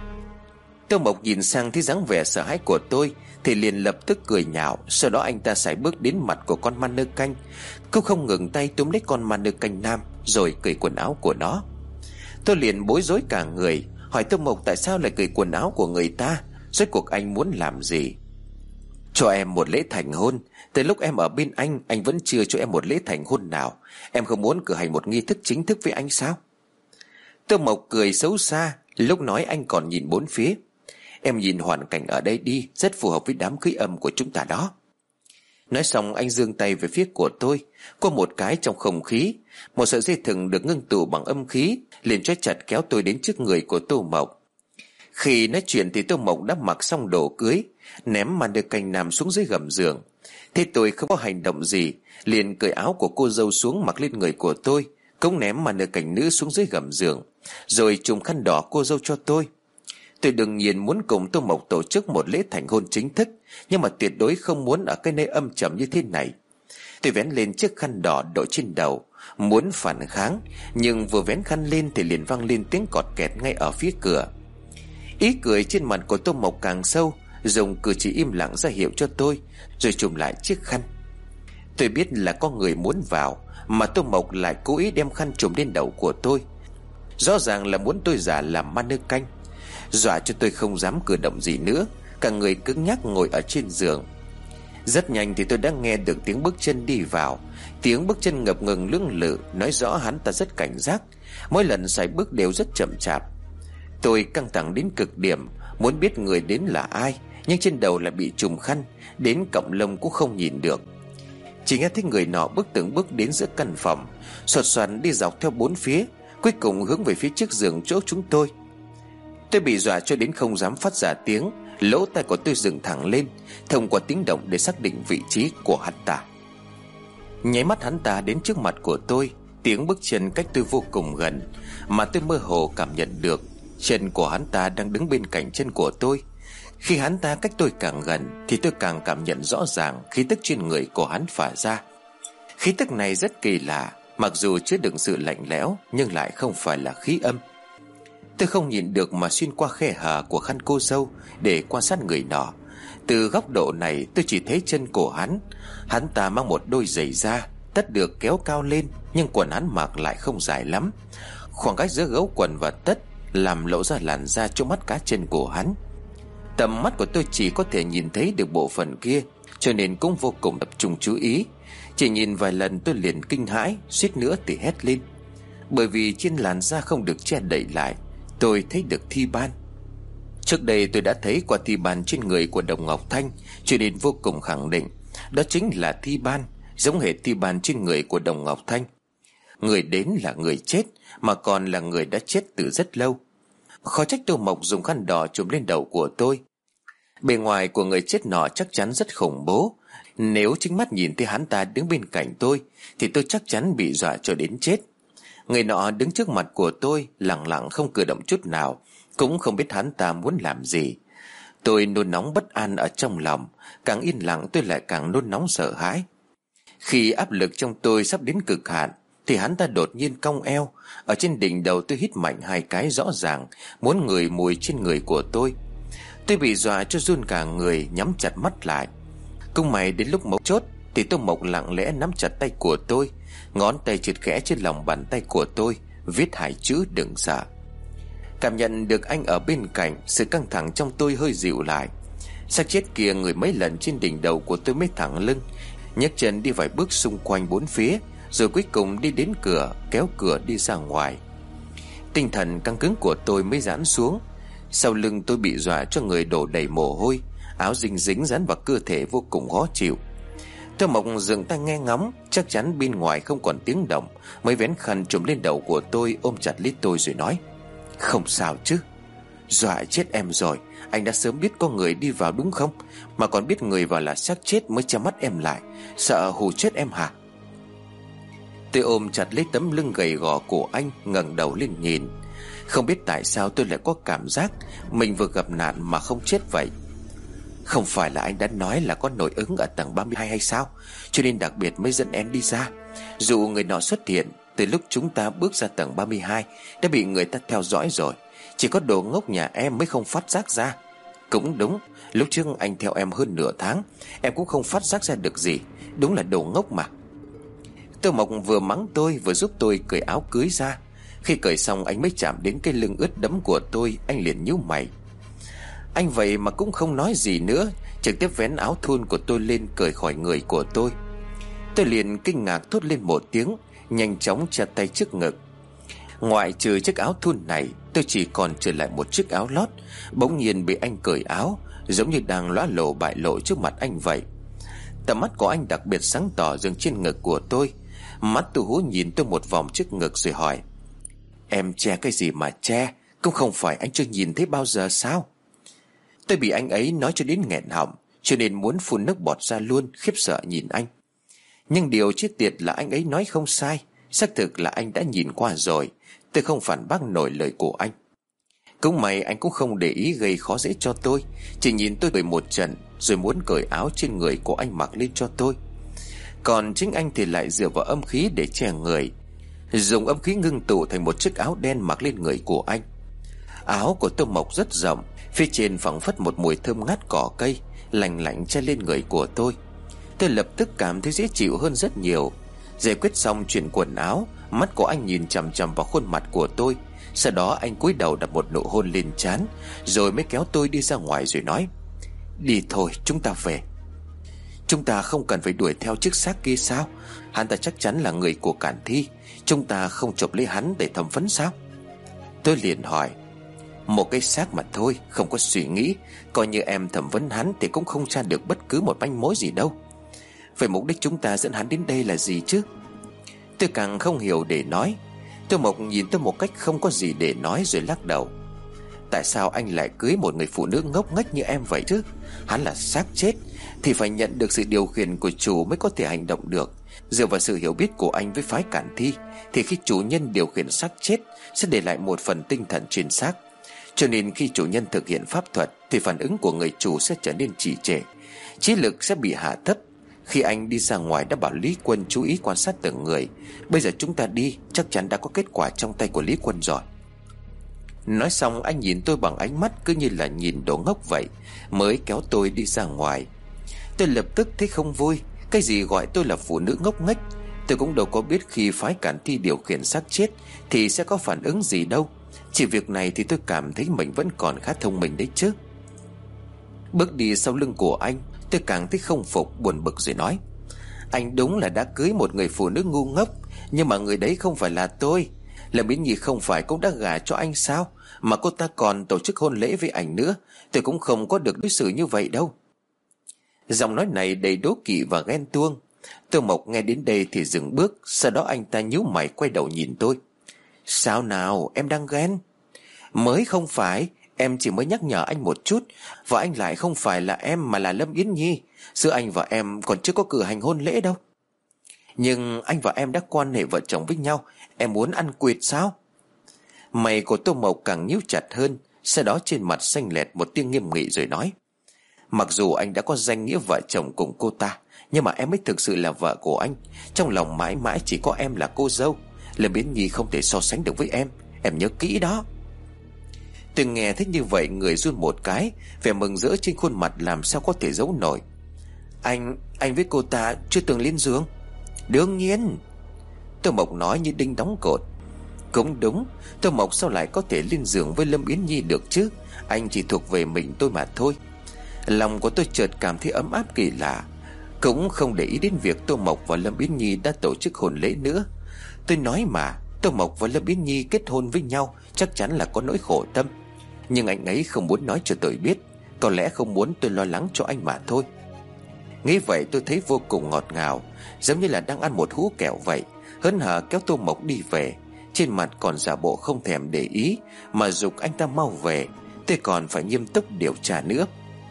Tô Mộc nhìn sang thấy dáng vẻ sợ hãi của tôi thì liền lập tức cười nhạo. Sau đó anh ta sải bước đến mặt của con ma nơ canh. Cô không ngừng tay túm lấy con ma nơ canh nam, rồi cởi quần áo của nó. Tôi liền bối rối cả người, hỏi Tô Mộc tại sao lại cởi quần áo của người ta. Rốt cuộc anh muốn làm gì? Cho em một lễ thành hôn. Từ lúc em ở bên anh, anh vẫn chưa cho em một lễ thành hôn nào. Em không muốn cử hành một nghi thức chính thức với anh sao? Tô Mộc cười xấu xa. Lúc nói anh còn nhìn bốn phía. Em nhìn hoàn cảnh ở đây đi, rất phù hợp với đám cưới âm của chúng ta đó. Nói xong anh giương tay về phía của tôi. Có một cái trong không khí, một sợi dây thừng được ngưng tụ bằng âm khí liền trói chặt kéo tôi đến trước người của Tô Mộc. Khi nói chuyện thì Tô Mộc đã mặc xong đồ cưới, ném ma nơ canh nam xuống dưới gầm giường. Thế tôi không có hành động gì, liền cởi áo của cô dâu xuống mặc lên người của tôi, cũng ném ma nơ canh nữ xuống dưới gầm giường, rồi trùm khăn đỏ cô dâu cho tôi. Tôi đương nhiên muốn cùng Tô Mộc tổ chức một lễ thành hôn chính thức, nhưng mà tuyệt đối không muốn ở cái nơi âm trầm như thế này. Tôi vén lên chiếc khăn đỏ đội trên đầu, muốn phản kháng, nhưng vừa vén khăn lên thì liền vang lên tiếng cọt kẹt ngay ở phía cửa. Ý cười trên mặt của Tô Mộc càng sâu, dùng cử chỉ im lặng ra hiệu cho tôi, rồi trùm lại chiếc khăn. Tôi biết là có người muốn vào, mà Tô Mộc lại cố ý đem khăn trùm lên đầu của tôi. Rõ ràng là muốn tôi giả làm ma nơ canh, dọa cho tôi không dám cử động gì nữa, cả người cứng nhắc ngồi ở trên giường. Rất nhanh thì tôi đã nghe được tiếng bước chân đi vào. Tiếng bước chân ngập ngừng lưỡng lự, nói rõ hắn ta rất cảnh giác, mỗi lần sải bước đều rất chậm chạp. Tôi căng thẳng đến cực điểm, muốn biết người đến là ai, nhưng trên đầu lại bị trùm khăn, đến cọng lông cũng không nhìn được. Chỉ nghe thấy người nọ bước từng bước đến giữa căn phòng, xoạt xoàn đi dọc theo bốn phía, cuối cùng hướng về phía trước giường chỗ chúng tôi. Tôi bị dọa cho đến không dám phát ra tiếng, lỗ tai của tôi dựng thẳng lên, thông qua tiếng động để xác định vị trí của hắn ta. Nháy mắt hắn ta đến trước mặt của tôi, tiếng bước chân cách tôi vô cùng gần, mà tôi mơ hồ cảm nhận được chân của hắn ta đang đứng bên cạnh chân của tôi. Khi hắn ta cách tôi càng gần thì tôi càng cảm nhận rõ ràng khí tức trên người của hắn phả ra. Khí tức này rất kỳ lạ, mặc dù chứa đựng sự lạnh lẽo nhưng lại không phải là khí âm. Tôi không nhìn được mà xuyên qua khe hở của khăn cô dâu để quan sát người nọ. Từ góc độ này tôi chỉ thấy chân của hắn. Hắn ta mang một đôi giày da, tất được kéo cao lên, nhưng quần hắn mặc lại không dài lắm. Khoảng cách giữa gấu quần và tất làm lộ ra làn da chỗ mắt cá chân của hắn. Tầm mắt của tôi chỉ có thể nhìn thấy được bộ phận kia, cho nên cũng vô cùng tập trung chú ý. Chỉ nhìn vài lần tôi liền kinh hãi, suýt nữa thì hét lên. Bởi vì trên làn da không được che đậy lại, tôi thấy được thi ban. Trước đây tôi đã thấy qua thi ban trên người của Đồng Ngọc Thanh, cho nên vô cùng khẳng định đó chính là thi ban, giống hệt thi ban trên người của Đồng Ngọc Thanh. Người đến là người chết, mà còn là người đã chết từ rất lâu. Khó trách Tô Mộc dùng khăn đỏ trùm lên đầu của tôi. Bề ngoài của người chết nọ chắc chắn rất khủng bố. Nếu chính mắt nhìn thấy hắn ta đứng bên cạnh tôi thì tôi chắc chắn bị dọa cho đến chết. Người nọ đứng trước mặt của tôi, lặng lặng không cử động chút nào, cũng không biết hắn ta muốn làm gì. Tôi nôn nóng bất an ở trong lòng, càng yên lặng tôi lại càng nôn nóng sợ hãi. Khi áp lực trong tôi sắp đến cực hạn thì hắn ta đột nhiên cong eo. Ở trên đỉnh đầu tôi hít mạnh hai cái rõ ràng, muốn ngửi mùi trên người của tôi. Tôi bị dọa cho run cả người, nhắm chặt mắt lại. Cũng may đến lúc mấu chốt thì Tô Mộc lặng lẽ nắm chặt tay của tôi, ngón tay trượt khẽ trên lòng bàn tay của tôi, viết hai chữ đừng sợ. Cảm nhận được anh ở bên cạnh, sự căng thẳng trong tôi hơi dịu lại. Xác chết kia người mấy lần trên đỉnh đầu của tôi mới thẳng lưng, nhấc chân đi vài bước xung quanh bốn phía, rồi cuối cùng đi đến cửa, kéo cửa đi ra ngoài. Tinh thần căng cứng của tôi mới giãn xuống. Sau lưng tôi bị dọa cho người đổ đầy mồ hôi, áo dính dính dán vào cơ thể vô cùng khó chịu. Tô Mộc dừng tay nghe ngóng, chắc chắn bên ngoài không còn tiếng động, mới vén khăn trùm lên đầu của tôi, ôm chặt lấy tôi rồi nói: Không sao chứ? Dọa chết em rồi. Anh đã sớm biết có người đi vào đúng không? Mà còn biết người vào là xác chết mới che mắt em lại, sợ hù chết em hả? Tôi ôm chặt lấy tấm lưng gầy gò của anh, ngẩng đầu lên nhìn. Không biết tại sao tôi lại có cảm giác mình vừa gặp nạn mà không chết vậy. Không phải là anh đã nói là có nội ứng ở tầng ba mươi hai hay sao? Cho nên đặc biệt mới dẫn em đi ra. Dù người nọ xuất hiện từ lúc chúng ta bước ra tầng ba mươi hai đã bị người ta theo dõi rồi, chỉ có đồ ngốc nhà em mới không phát giác ra. Cũng đúng, lúc trước anh theo em hơn nửa tháng, em cũng không phát giác ra được gì. Đúng là đồ ngốc mà. Tô Mộc vừa mắng tôi vừa giúp tôi cởi áo cưới ra. Khi cởi xong anh mới chạm đến cái lưng ướt đẫm của tôi. Anh liền nhíu mày. Anh vậy mà cũng không nói gì nữa, trực tiếp vén áo thun của tôi lên cởi khỏi người của tôi. Tôi liền kinh ngạc thốt lên một tiếng, nhanh chóng chặt tay trước ngực. Ngoại trừ chiếc áo thun này, tôi chỉ còn trở lại một chiếc áo lót. Bỗng nhiên bị anh cởi áo, giống như đang lóa lộ bại lộ trước mặt anh vậy. Tầm mắt của anh đặc biệt sáng tỏ dừng trên ngực của tôi. Mắt tôi hú nhìn tôi một vòng trước ngực rồi hỏi: Em che cái gì mà che? Cũng không phải anh chưa nhìn thấy bao giờ sao? Tôi bị anh ấy nói cho đến nghẹn họng, cho nên muốn phun nước bọt ra luôn, khiếp sợ nhìn anh. Nhưng điều chết tiệt là anh ấy nói không sai. Xác thực là anh đã nhìn qua rồi. Tôi không phản bác nổi lời của anh. Cũng may anh cũng không để ý gây khó dễ cho tôi, chỉ nhìn tôi cười một trận rồi muốn cởi áo trên người của anh mặc lên cho tôi. Còn chính anh thì lại dựa vào âm khí để che người, dùng âm khí ngưng tụ thành một chiếc áo đen mặc lên người của anh. Áo của Tô Mộc rất rộng, phía trên phảng phất một mùi thơm ngát cỏ cây lành lạnh che lên người của tôi. Tôi lập tức cảm thấy dễ chịu hơn rất nhiều. Giải quyết xong chuyện quần áo, mắt của anh nhìn chằm chằm vào khuôn mặt của tôi. Sau đó anh cúi đầu đặt một nụ hôn lên trán, rồi mới kéo tôi đi ra ngoài rồi nói: Đi thôi, chúng ta về. Chúng ta không cần phải đuổi theo chiếc xác kia sao? Hắn ta chắc chắn là người của Cản Thi. Chúng ta không chụp lấy hắn để thẩm vấn sao? Tôi liền hỏi: Một cái xác mà thôi, không có suy nghĩ. Coi như em thẩm vấn hắn thì cũng không tra được bất cứ một manh mối gì đâu. Vậy mục đích chúng ta dẫn hắn đến đây là gì chứ? Tôi càng không hiểu để nói. Tô Mộc nhìn tôi một cách không có gì để nói rồi lắc đầu. Tại sao anh lại cưới một người phụ nữ ngốc nghếch như em vậy chứ? Hắn là xác chết thì phải nhận được sự điều khiển của chủ mới có thể hành động được. Dựa vào sự hiểu biết của anh với phái Cản Thi, thì khi chủ nhân điều khiển xác chết sẽ để lại một phần tinh thần trên xác. Cho nên khi chủ nhân thực hiện pháp thuật thì phản ứng của người chủ sẽ trở nên trì trệ, trí lực sẽ bị hạ thấp. Khi anh đi ra ngoài đã bảo Lý Quân chú ý quan sát từng người. Bây giờ chúng ta đi, chắc chắn đã có kết quả trong tay của Lý Quân rồi. Nói xong anh nhìn tôi bằng ánh mắt cứ như là nhìn đồ ngốc vậy, mới kéo tôi đi ra ngoài. Tôi lập tức thấy không vui. Cái gì gọi tôi là phụ nữ ngốc nghếch? Tôi cũng đâu có biết khi phái Cản Thi điều khiển xác chết thì sẽ có phản ứng gì đâu. Chỉ việc này thì tôi cảm thấy mình vẫn còn khá thông minh đấy chứ. Bước đi sau lưng của anh, tôi càng thấy không phục, buồn bực rồi nói: Anh đúng là đã cưới một người phụ nữ ngu ngốc, nhưng mà người đấy không phải là tôi. Lâm Yến Nhi không phải cũng đã gả cho anh sao? Mà cô ta còn tổ chức hôn lễ với anh nữa. Tôi cũng không có được đối xử như vậy đâu. Giọng nói này đầy đố kỵ và ghen tuông. Tô Mộc nghe đến đây thì dừng bước. Sau đó anh ta nhíu mày quay đầu nhìn tôi: Sao nào, em đang ghen? Mới không phải. Em chỉ mới nhắc nhở anh một chút. Và anh lại không phải là em mà là Lâm Yến Nhi. Giữa anh và em còn chưa có cử hành hôn lễ đâu. Nhưng anh và em đã quan hệ vợ chồng với nhau. Em muốn ăn quỵt sao? Mày của Tô Mộc càng nhíu chặt hơn. Sau đó trên mặt xanh lẹt một tiếng nghiêm nghị rồi nói: Mặc dù anh đã có danh nghĩa vợ chồng cùng cô ta, nhưng mà em mới thực sự là vợ của anh. Trong lòng mãi mãi chỉ có em là cô dâu. Lâm Yến Nhi không thể so sánh được với em. Em nhớ kỹ đó. Tôi nghe thấy như vậy người run một cái, vẻ mừng rỡ trên khuôn mặt làm sao có thể giấu nổi. Anh, anh với cô ta chưa từng lên giường? Đương nhiên. Tô Mộc nói như đinh đóng cột. Cũng đúng, Tô Mộc sao lại có thể lên giường với Lâm Yến Nhi được chứ? Anh chỉ thuộc về mình tôi mà thôi. Lòng của tôi chợt cảm thấy ấm áp kỳ lạ. Cũng không để ý đến việc Tô Mộc và Lâm Yến Nhi đã tổ chức hôn lễ nữa. Tôi nói mà, Tô Mộc và Lâm Yến Nhi kết hôn với nhau chắc chắn là có nỗi khổ tâm. Nhưng anh ấy không muốn nói cho tôi biết. Có lẽ không muốn tôi lo lắng cho anh mà thôi. Nghĩ vậy tôi thấy vô cùng ngọt ngào, giống như là đang ăn một hũ kẹo vậy. Hớn hở kéo Tô Mộc đi về. trên mặt còn giả bộ không thèm để ý, mà giục anh ta mau về. Tôi còn phải nghiêm túc điều tra nữa.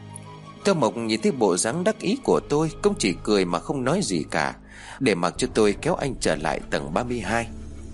Tô Mộc nhìn thấy bộ dáng đắc ý của tôi, cũng chỉ cười mà không nói gì cả, để mặc cho tôi kéo anh trở lại tầng ba mươi hai.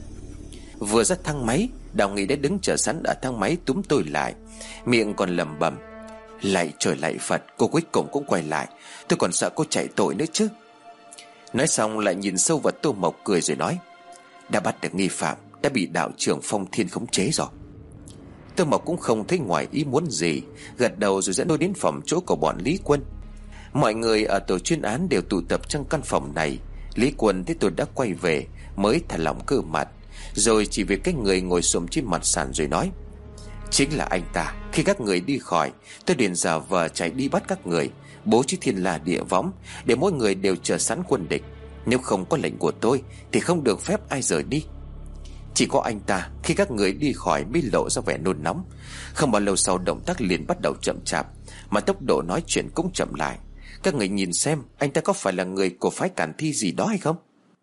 Vừa ra thang máy, Đào Nghị đã đứng chờ sẵn ở thang máy túm tôi lại, miệng còn lẩm bẩm: "Lạy trời lạy Phật, cô cuối cùng cũng quay lại. Tôi còn sợ cô chạy tội nữa chứ." Nói xong lại nhìn sâu vào Tô Mộc cười rồi nói: "Đã bắt được nghi phạm, đã bị đạo trưởng Phong Thiên khống chế rồi." Tô Mộc cũng không thấy ngoài ý muốn gì, gật đầu rồi dẫn tôi đến phòng chỗ của bọn Lý Quân. Mọi người ở tổ chuyên án đều tụ tập trong căn phòng này. Lý Quân thấy tôi đã quay về mới thả lỏng cơ mặt, rồi chỉ về cái người ngồi xổm trên mặt sàn rồi nói: "Chính là anh ta. Khi các người đi khỏi, tôi liền giả vờ chạy đi bắt các người, bố trí thiên la địa võng để mỗi người đều chờ sẵn quân địch. Nếu không có lệnh của tôi thì không được phép ai rời đi. Chỉ có anh ta khi các người đi khỏi mới lộ ra vẻ nôn nóng. Không bao lâu sau, động tác liền bắt đầu chậm chạp, mà tốc độ nói chuyện cũng chậm lại. Các người nhìn xem, anh ta có phải là người của phái Cản Thi gì đó hay không?"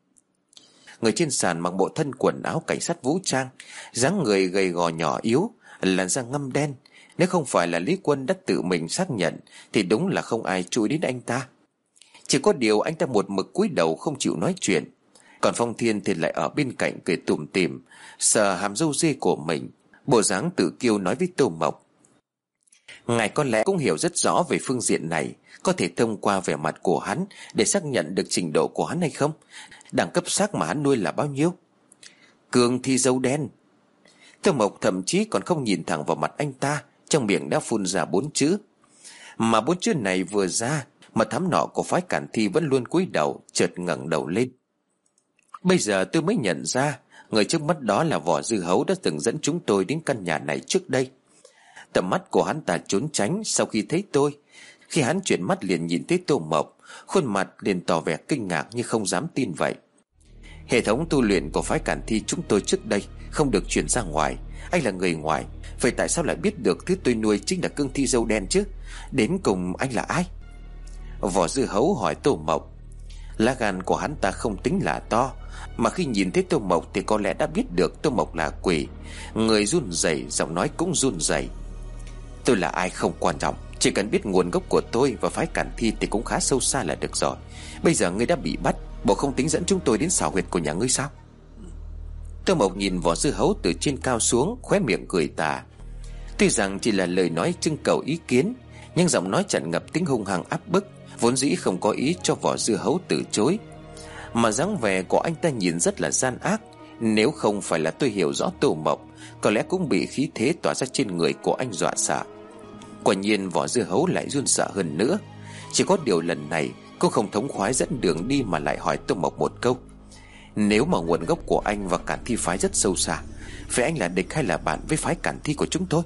Người trên sàn mặc bộ thân quần áo cảnh sát vũ trang, dáng người gầy gò nhỏ yếu, làn da ngăm đen. Nếu không phải là Lý Quân đã tự mình xác nhận thì đúng là không ai chú ý đến anh ta. Chỉ có điều anh ta một mực cúi đầu không chịu nói chuyện, còn Phong Thiên thì lại ở bên cạnh cười tủm tỉm, sờ hàm râu ria của mình, bộ dáng tự kiêu nói với Tô Mộc: "Ngài có lẽ cũng hiểu rất rõ về phương diện này, có thể thông qua vẻ mặt của hắn để xác nhận được trình độ của hắn hay không? Đẳng cấp xác mà hắn nuôi là bao nhiêu?" "Cương thi dâu đen." Tô Mộc thậm chí còn không nhìn thẳng vào mặt anh ta, trong miệng đã phun ra bốn chữ. Mà bốn chữ này vừa ra, mà thám nọ của phái Cản Thi vẫn luôn cúi đầu, chợt ngẩng đầu lên. Bây giờ tôi mới nhận ra, người trước mắt đó là Võ Dư Hấu đã từng dẫn chúng tôi đến căn nhà này trước đây. Tầm mắt của hắn ta trốn tránh sau khi thấy tôi. Khi hắn chuyển mắt liền nhìn thấy Tô Mộc, khuôn mặt liền tỏ vẻ kinh ngạc như không dám tin vậy. "Hệ thống tu luyện của phái Cản Thi chúng tôi trước đây không được chuyển ra ngoài. Anh là người ngoài, vậy tại sao lại biết được thứ tôi nuôi chính là cương thi dâu đen chứ? Đến cùng anh là ai?" Võ Dư Hấu hỏi Tô Mộc. Lá gan của hắn ta không tính là to, mà khi nhìn thấy Tô Mộc thì có lẽ đã biết được Tô Mộc là quỷ. Người run rẩy, giọng nói cũng run rẩy. "Tôi là ai không quan trọng, chỉ cần biết nguồn gốc của tôi và phái Cản Thi thì cũng khá sâu xa là được rồi. Bây giờ ngươi đã bị bắt, bộ không tính dẫn chúng tôi đến xảo huyệt của nhà ngươi sao?" Tô Mộc nhìn Võ Dư Hấu từ trên cao xuống, khóe miệng cười tà. Tuy rằng chỉ là lời nói trưng cầu ý kiến, nhưng giọng nói tràn ngập tính hung hăng áp bức, vốn dĩ không có ý cho Võ Dư Hấu từ chối. Mà dáng vẻ của anh ta nhìn rất là gian ác. Nếu không phải là tôi hiểu rõ Tô Mộc, có lẽ cũng bị khí thế tỏa ra trên người của anh dọa sợ. Quả nhiên Võ Dư Hấu lại run sợ hơn nữa. Chỉ có điều lần này cô không thống khoái dẫn đường đi, mà lại hỏi Tô Mộc một câu: "Nếu mà nguồn gốc của anh và Cản Thi phái rất sâu xa, vậy anh là địch hay là bạn với phái Cản Thi của chúng tôi?"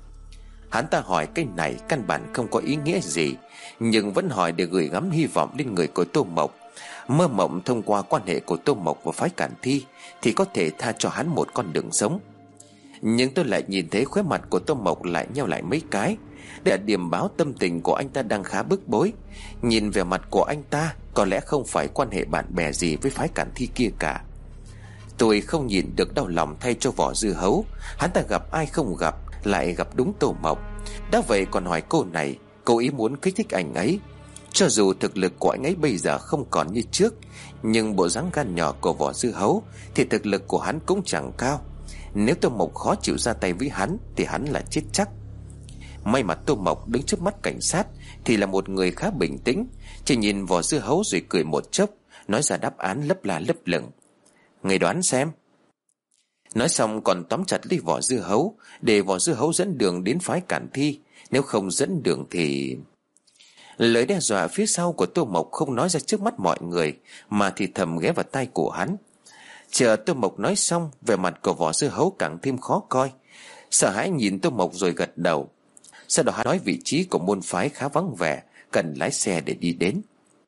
Hắn ta hỏi cái này căn bản không có ý nghĩa gì, nhưng vẫn hỏi để gửi gắm hy vọng lên người của Tô Mộc, mơ mộng thông qua quan hệ của Tô Mộc và phái Cản Thi thì có thể tha cho hắn một con đường sống. Nhưng tôi lại nhìn thấy khóe mặt của Tô Mộc lại nheo lại mấy cái. Đây là điểm báo tâm tình của anh ta đang khá bức bối. Nhìn vẻ mặt của anh ta, có lẽ không phải quan hệ bạn bè gì với phái Cản Thi kia cả. Tôi không nhìn được đau lòng thay cho Võ Dư Hấu. Hắn ta gặp ai không gặp, lại gặp đúng Tô Mộc. Đã vậy còn hỏi cô này, cố ý muốn kích thích anh ấy. Cho dù thực lực của anh ấy bây giờ không còn như trước, nhưng bộ dáng gan nhỏ của Võ Dư Hấu thì thực lực của hắn cũng chẳng cao. Nếu Tô Mộc khó chịu ra tay với hắn thì hắn là chết chắc. May mà Tô Mộc đứng trước mắt cảnh sát thì là một người khá bình tĩnh, chỉ nhìn Võ Dư Hấu rồi cười một chốc, nói ra đáp án lấp là lấp lửng: "Người đoán xem." Nói xong còn tóm chặt lấy Võ Dư Hấu, để Võ Dư Hấu dẫn đường đến phái Cản Thi. Nếu không dẫn đường thì... Lời đe dọa phía sau của Tô Mộc không nói ra trước mắt mọi người, mà thì thầm ghé vào tai của hắn. Chờ Tô Mộc nói xong, vẻ mặt của Võ Dư Hấu càng thêm khó coi. Sợ hãi nhìn Tô Mộc rồi gật đầu. Sau đó hắn nói vị trí của môn phái khá vắng vẻ, cần lái xe để đi đến.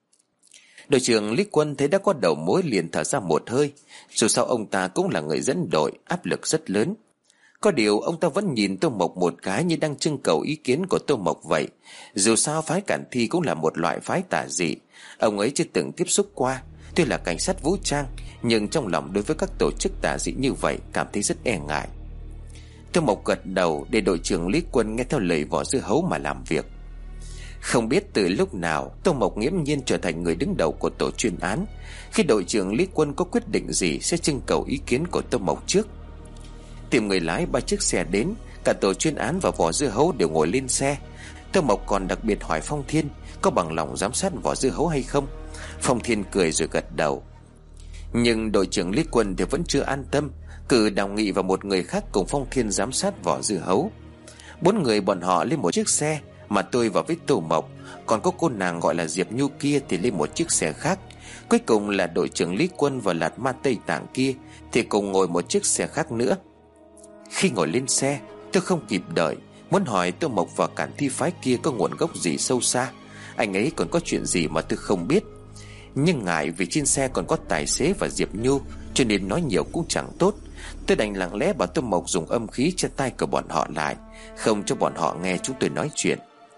Đội trưởng Lý Quân thấy đã có đầu mối liền thở ra một hơi. Dù sao ông ta cũng là người dẫn đội, áp lực rất lớn. Có điều ông ta vẫn nhìn Tô Mộc một cái như đang trưng cầu ý kiến của Tô Mộc vậy. Dù sao phái Cản Thi cũng là một loại phái tà dị, ông ấy chưa từng tiếp xúc qua, Tuy là cảnh sát vũ trang, nhưng trong lòng đối với các tổ chức tà dị như vậy cảm thấy rất e ngại. Tô Mộc gật đầu để đội trưởng Lý Quân nghe theo lời Võ Dưa Hấu mà làm việc. Không biết từ lúc nào Tô Mộc nghiễm nhiên trở thành người đứng đầu của tổ chuyên án. Khi đội trưởng Lý Quân có quyết định gì sẽ trưng cầu ý kiến của Tô Mộc trước. Tìm người lái ba chiếc xe đến, cả tổ chuyên án và Võ Dưa Hấu đều ngồi lên xe. Tô Mộc còn đặc biệt hỏi Phong Thiên có bằng lòng giám sát Võ Dưa Hấu hay không. Phong Thiên cười rồi gật đầu. Nhưng đội trưởng Lý Quân thì vẫn chưa an tâm, cử Đào Nghị và một người khác cùng Phong Thiên giám sát Võ Dưa Hấu. Bốn người bọn họ lên một chiếc xe, mà tôi và với Tô Mộc, còn có cô nàng gọi là Diệp Nhu kia thì lên một chiếc xe khác. Cuối cùng là đội trưởng Lý Quân và Lạt Ma Tây Tạng kia thì cùng ngồi một chiếc xe khác nữa. Khi ngồi lên xe, tôi không kịp đợi, muốn hỏi Tô Mộc và Cản Thi phái kia có nguồn gốc gì sâu xa, anh ấy còn có chuyện gì mà tôi không biết. Nhưng ngại vì trên xe còn có tài xế và Diệp Nhu, cho nên nói nhiều cũng chẳng tốt. Tôi đành lặng lẽ bảo Tô Mộc dùng âm khí che tai của bọn họ lại, không cho bọn họ nghe chúng tôi nói chuyện.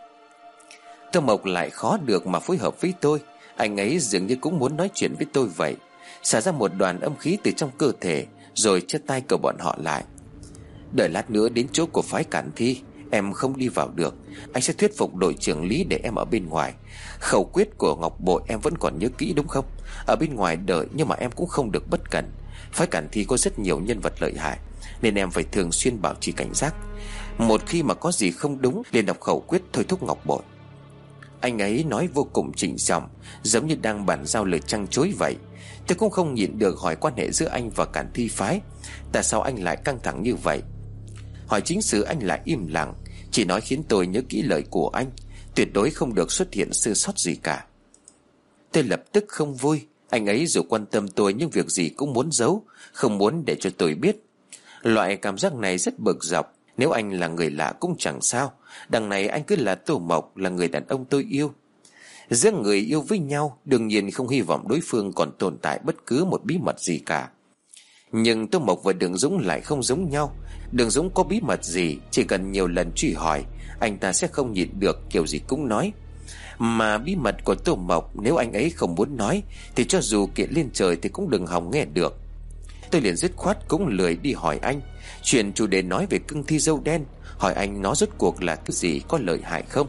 Tô Mộc lại khó được mà phối hợp với tôi. Anh ấy dường như cũng muốn nói chuyện với tôi vậy, xả ra một đoàn âm khí từ trong cơ thể, rồi che tai của bọn họ lại. Đợi lát nữa đến chỗ của phái Cản Thi, em không đi vào được. Anh sẽ thuyết phục đội trưởng Lý để em ở bên ngoài. Khẩu quyết của Ngọc Bội em vẫn còn nhớ kỹ đúng không? Ở bên ngoài đợi nhưng mà em cũng không được bất cẩn. Phái Cản Thi có rất nhiều nhân vật lợi hại, nên em phải thường xuyên bảo trì cảnh giác. Một khi mà có gì không đúng liền đọc khẩu quyết thôi thúc Ngọc Bội. Anh ấy nói vô cùng trịnh trọng, giống như đang bàn giao lời trăng chối vậy. Tôi cũng không nhịn được hỏi quan hệ giữa anh và Cản Thi phái. Tại sao anh lại căng thẳng như vậy? Hỏi chính sự anh lại im lặng, chỉ nói khiến tôi nhớ kỹ lời của anh, tuyệt đối không được xuất hiện sơ sót gì cả. Tôi lập tức không vui. Anh ấy dù quan tâm tôi nhưng việc gì cũng muốn giấu, không muốn để cho tôi biết. Loại cảm giác này rất bực dọc. Nếu anh là người lạ cũng chẳng sao, đằng này anh cứ là Tô Mộc, là người đàn ông tôi yêu. Giữa người yêu với nhau đương nhiên không hy vọng đối phương còn tồn tại bất cứ một bí mật gì cả. Nhưng Tô Mộc và Đường Dũng lại không giống nhau. Đường Dũng có bí mật gì, chỉ cần nhiều lần truy hỏi, anh ta sẽ không nhịn được, kiểu gì cũng nói. Mà bí mật của Tô Mộc, nếu anh ấy không muốn nói thì cho dù kiện lên trời thì cũng đừng hòng nghe được. Tôi liền dứt khoát cũng lười đi hỏi anh. Chuyện chủ đề nói về cương thi dâu đen, hỏi anh nó rốt cuộc là cái gì, có lợi hại không.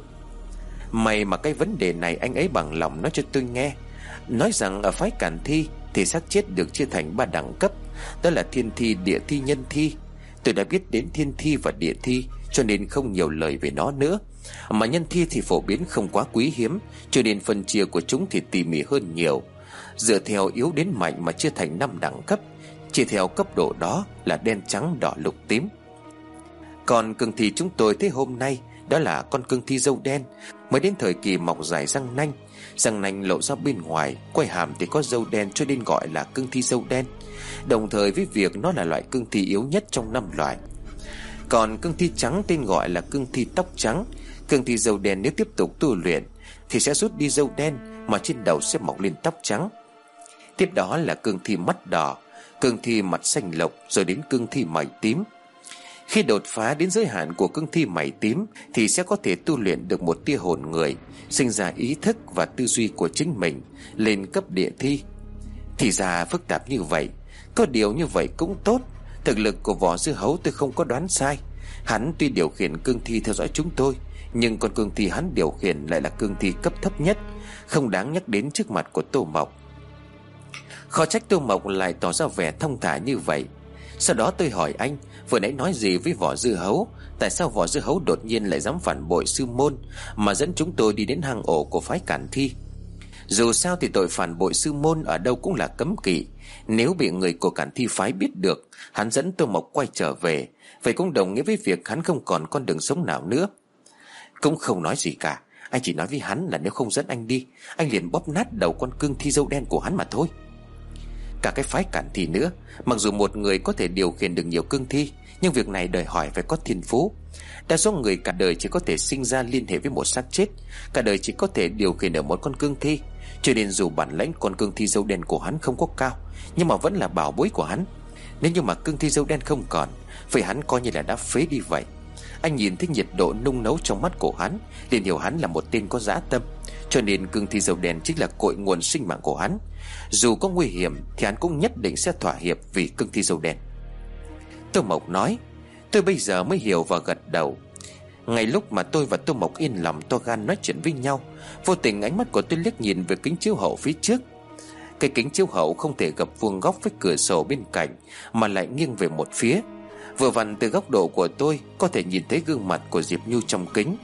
May mà cái vấn đề này anh ấy bằng lòng nói cho tôi nghe. Nói rằng ở phái Cản Thi thì xác chết được chia thành ba đẳng cấp, đó là thiên thi, địa thi, nhân thi. Tôi đã biết đến thiên thi và địa thi, cho nên không nhiều lời về nó nữa. Mà nhân thi thì phổ biến không quá quý hiếm, cho nên phân chia của chúng thì tỉ mỉ hơn nhiều. Dựa theo yếu đến mạnh mà chia thành năm đẳng cấp, chia theo cấp độ đó là đen, trắng, đỏ, lục, tím. Còn cương thi chúng tôi thấy hôm nay, đó là con cương thi dâu đen, mới đến thời kỳ mọc dài răng nanh. Răng nanh lộ ra bên ngoài, quai hàm thì có dâu đen, cho nên gọi là cương thi dâu đen. Đồng thời với việc nó là loại cương thi yếu nhất trong năm loại. Còn cương thi trắng tên gọi là cương thi tóc trắng. Cương thi dâu đen nếu tiếp tục tu luyện thì sẽ rút đi dâu đen, mà trên đầu sẽ mọc lên tóc trắng. Tiếp đó là cương thi mắt đỏ, cương thi mặt xanh lộc, rồi đến cương thi mày tím. Khi đột phá đến giới hạn của cương thi mày tím thì sẽ có thể tu luyện được một tia hồn người, sinh ra ý thức và tư duy của chính mình, lên cấp địa thi. Thì ra phức tạp như vậy. Có điều như vậy cũng tốt. Thực lực của Võ Dưa Hấu tôi không có đoán sai. Hắn tuy điều khiển cương thi theo dõi chúng tôi, nhưng con cương thi hắn điều khiển lại là cương thi cấp thấp nhất, không đáng nhắc đến trước mặt của Tô Mộc. Khó trách Tô Mộc lại tỏ ra vẻ thông thả như vậy. Sau đó tôi hỏi anh vừa nãy nói gì với Võ Dưa Hấu, tại sao Võ Dưa Hấu đột nhiên lại dám phản bội sư môn, mà dẫn chúng tôi đi đến hang ổ của phái Cản Thi. Dù sao thì tội phản bội sư môn ở đâu cũng là cấm kỵ. Nếu bị người của Cản Thi phái biết được hắn dẫn Tô Mộc quay trở về, vậy cũng đồng nghĩa với việc hắn không còn con đường sống nào nữa. Cũng không nói gì cả, anh chỉ nói với hắn là nếu không dẫn anh đi, anh liền bóp nát đầu con cương thi dâu đen của hắn mà thôi. Cả cái phái Cản Thi nữa, mặc dù một người có thể điều khiển được nhiều cương thi, nhưng việc này đòi hỏi phải có thiên phú. Đa số người cả đời chỉ có thể sinh ra liên hệ với một xác chết, cả đời chỉ có thể điều khiển ở một con cương thi. Cho nên dù bản lãnh con cương thi dâu đen của hắn không có cao, nhưng mà vẫn là bảo bối của hắn. Nếu như mà cương thi dâu đen không còn, vậy hắn coi như là đã phế đi vậy. Anh nhìn thấy nhiệt độ nung nấu trong mắt của hắn, liền hiểu hắn là một tên có dã tâm, Cho nên cương thi dâu đen chính là cội nguồn sinh mạng của hắn. Dù có nguy hiểm thì hắn cũng nhất định sẽ thỏa hiệp vì cương thi dâu đen. Tô Mộc nói. Tôi bây giờ mới hiểu và gật đầu. Ngay lúc mà tôi và Tô Mộc yên lòng to gan nói chuyện với nhau, vô tình ánh mắt của tôi liếc nhìn về kính chiếu hậu phía trước. Cái kính chiếu hậu không thể gập vuông góc với cửa sổ bên cạnh, mà lại nghiêng về một phía. Vừa vặn từ góc độ của tôi có thể nhìn thấy gương mặt của Diệp Nhu trong kính.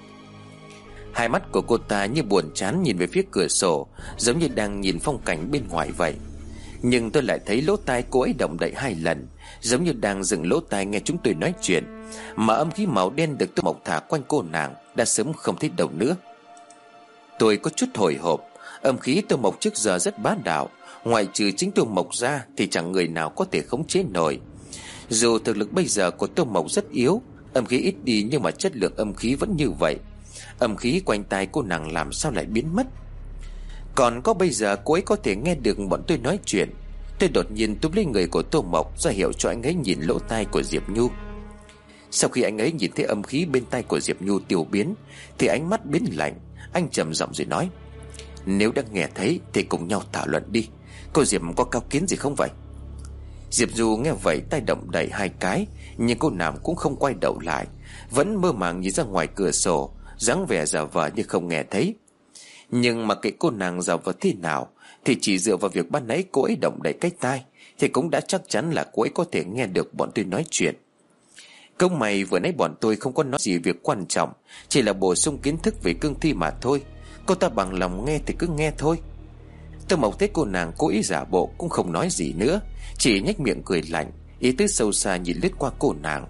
Hai mắt của cô ta như buồn chán nhìn về phía cửa sổ, giống như đang nhìn phong cảnh bên ngoài vậy. Nhưng tôi lại thấy lỗ tai cô ấy động đậy hai lần, giống như đang dừng lỗ tai nghe chúng tôi nói chuyện. Mà âm khí màu đen được Tô Mộc thả quanh cô nàng đã sớm không thấy đâu nữa. Tôi có chút hồi hộp. Âm khí Tô Mộc trước giờ rất bá đạo, ngoại trừ chính Tô Mộc ra thì chẳng người nào có thể khống chế nổi. Dù thực lực bây giờ của Tô Mộc rất yếu, âm khí ít đi, nhưng mà chất lượng âm khí vẫn như vậy. Âm khí quanh tai cô nàng làm sao lại biến mất? Còn có bây giờ cô ấy có thể nghe được bọn tôi nói chuyện. Tôi đột nhiên túm lấy người của Tô Mộc, ra hiệu cho anh ấy nhìn lỗ tai của Diệp Nhu. Sau khi anh ấy nhìn thấy âm khí bên tai của Diệp Nhu tiêu biến thì ánh mắt biến lạnh. Anh trầm giọng rồi nói. Nếu đã nghe thấy thì cùng nhau thảo luận đi. Cô Diệp có cao kiến gì không vậy? Diệp Nhu nghe vậy tay động đẩy hai cái, nhưng cô nàng cũng không quay đầu lại, vẫn mơ màng nhìn ra ngoài cửa sổ, dáng vẻ giả vờ như không nghe thấy. Nhưng mà kệ cô nàng giả vờ thế nào thì chỉ dựa vào việc ban nãy cô ấy động đậy cái tai thì cũng đã chắc chắn là cô ấy có thể nghe được bọn tôi nói chuyện. Công mày vừa nãy bọn tôi không có nói gì việc quan trọng, chỉ là bổ sung kiến thức về cương thi mà thôi. Cô ta bằng lòng nghe thì cứ nghe thôi. Tô Mộc thấy cô nàng cố ý giả bộ cũng không nói gì nữa, chỉ nhếch miệng cười lạnh, ý tứ sâu xa nhìn lướt qua cô nàng.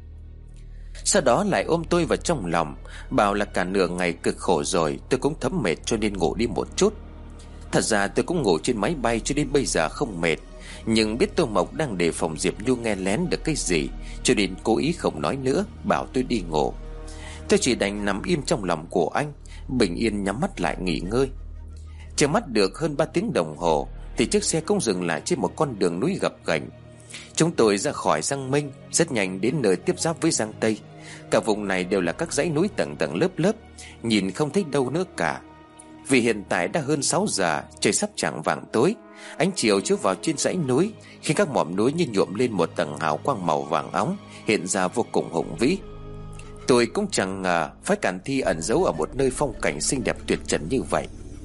Sau đó lại ôm tôi vào trong lòng, bảo là cả nửa ngày cực khổ rồi, tôi cũng thấm mệt cho nên ngủ đi một chút. Thật ra tôi cũng ngủ trên máy bay cho đến bây giờ không mệt, nhưng biết Tô Mộc đang đề phòng Diệp Nhu nghe lén được cái gì, cho nên cố ý không nói nữa, bảo tôi đi ngủ. Tôi chỉ đành nằm im trong lòng của anh, bình yên nhắm mắt lại nghỉ ngơi. Chờ mắt được hơn ba tiếng đồng hồ thì chiếc xe cũng dừng lại trên một con đường núi gập ghềnh. Chúng tôi ra khỏi Giang Minh, rất nhanh đến nơi tiếp giáp với Giang Tây. Cả vùng này đều là các dãy núi tầng tầng lớp lớp, nhìn không thấy đâu nữa cả. Vì hiện tại đã hơn sáu giờ, trời sắp chạng vạng tối. Ánh chiều chiếu vào trên dãy núi, khiến các mỏm núi như nhuộm lên một tầng hào quang màu vàng óng, hiện ra vô cùng hùng vĩ. Tôi cũng chẳng ngờ phái Càn Thi ẩn giấu ở một nơi phong cảnh xinh đẹp tuyệt trần như vậy.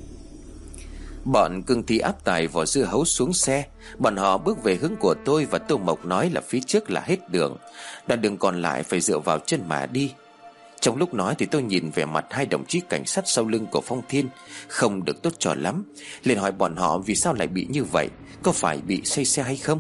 Bọn cương thi áp tải vỏ dưa hấu xuống xe. Bọn họ bước về hướng của tôi và Tô Mộc nói là phía trước là hết đường, đoạn đường còn lại phải dựa vào chân mà đi. Trong lúc nói thì tôi nhìn về mặt hai đồng chí cảnh sát sau lưng của Phong Thiên, không được tốt cho lắm, liền hỏi bọn họ vì sao lại bị như vậy, có phải bị say xe hay không.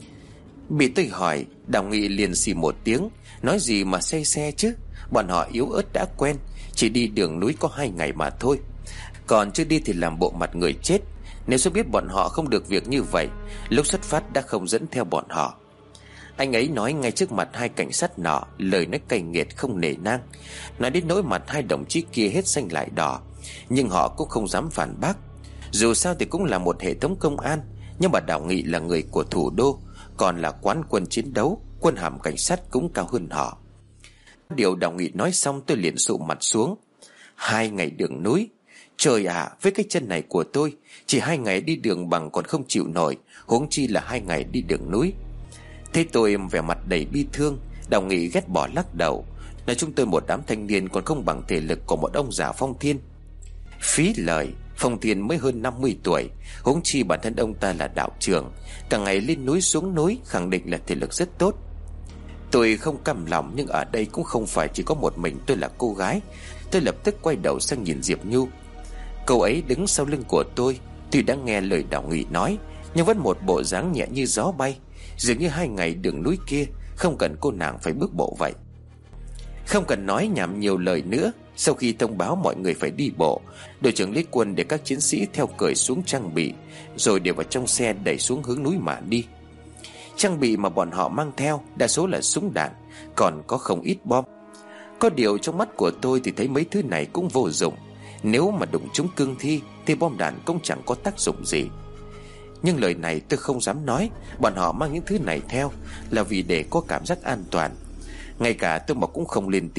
Bị tôi hỏi, Đào Nghị liền xì một tiếng, nói gì mà say xe chứ, bọn họ yếu ớt đã quen, chỉ đi đường núi có hai ngày mà thôi, còn chưa đi thì làm bộ mặt người chết. Nếu sớm biết bọn họ không được việc như vậy, lúc xuất phát đã không dẫn theo bọn họ. Anh ấy nói ngay trước mặt hai cảnh sát nọ, lời nói cay nghiệt không nể nang, nói đến nỗi mặt hai đồng chí kia hết xanh lại đỏ, nhưng họ cũng không dám phản bác. Dù sao thì cũng là một hệ thống công an, nhưng mà Đào Nghị là người của thủ đô, còn là quán quân chiến đấu, quân hàm cảnh sát cũng cao hơn họ. Điều Đào Nghị nói xong tôi liền sụ mặt xuống. Hai ngày đường núi, trời ạ, à, với cái chân này của tôi, chỉ hai ngày đi đường bằng còn không chịu nổi, huống chi là hai ngày đi đường núi. Thấy tôi vẻ mặt đầy bi thương, Đào Nghị ghét bỏ lắc đầu, nói chúng tôi một đám thanh niên còn không bằng thể lực của một ông già Phong Thiên. Phí lời, Phong Thiên mới hơn năm mươi tuổi, huống chi bản thân ông ta là đạo trưởng, cả ngày lên núi xuống núi, khẳng định là thể lực rất tốt. Tôi không căm lòng, nhưng ở đây cũng không phải chỉ có một mình tôi là cô gái. Tôi lập tức quay đầu sang nhìn Diệp Nhu. Cô ấy đứng sau lưng của tôi, tuy đã nghe lời Đào Nghị nói, nhưng vẫn một bộ dáng nhẹ như gió bay, dường như hai ngày đường núi kia không cần cô nàng phải bước bộ vậy. Không cần nói nhảm nhiều lời nữa, sau khi thông báo mọi người phải đi bộ, đội trưởng lấy quân để các chiến sĩ theo cởi xuống trang bị, rồi đều vào trong xe đẩy xuống hướng núi mà đi. Trang bị mà bọn họ mang theo đa số là súng đạn, còn có không ít bom. Có điều trong mắt của tôi thì thấy mấy thứ này cũng vô dụng. Nếu mà đụng trúng cương thi thì bom đạn cũng chẳng có tác dụng gì. Nhưng lời này tôi không dám nói. Bọn họ mang những thứ này theo là vì để có cảm giác an toàn. Ngay cả tôi mà cũng không lên tiếng,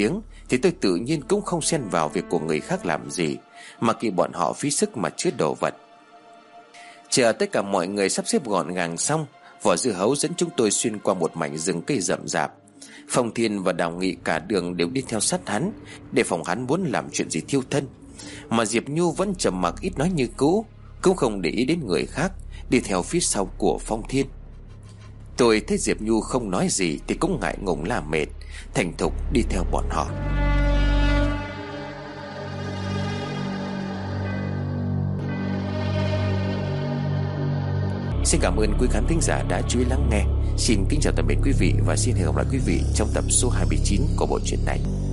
thì tôi tự nhiên cũng không xen vào việc của người khác làm gì, mà khi bọn họ phí sức mà chứa đồ vật. Chờ tất cả mọi người sắp xếp gọn gàng xong, Võ Dư Hấu dẫn chúng tôi xuyên qua một mảnh rừng cây rậm rạp. Phong Thiên và Đào Nghị cả đường đều đi theo sát hắn, để phòng hắn muốn làm chuyện gì thiêu thân. Mà Diệp Nhu vẫn trầm mặc ít nói như cũ, cũng không để ý đến người khác, đi theo phía sau của Phong Thiên. Tôi thấy Diệp Nhu không nói gì thì cũng ngại ngùng là mệt, thành thục đi theo bọn họ. Xin cảm ơn quý khán thính giả đã chú ý lắng nghe. Xin kính chào tạm biệt quý vị và xin hẹn gặp lại quý vị trong tập số hai mươi chín của bộ truyện này.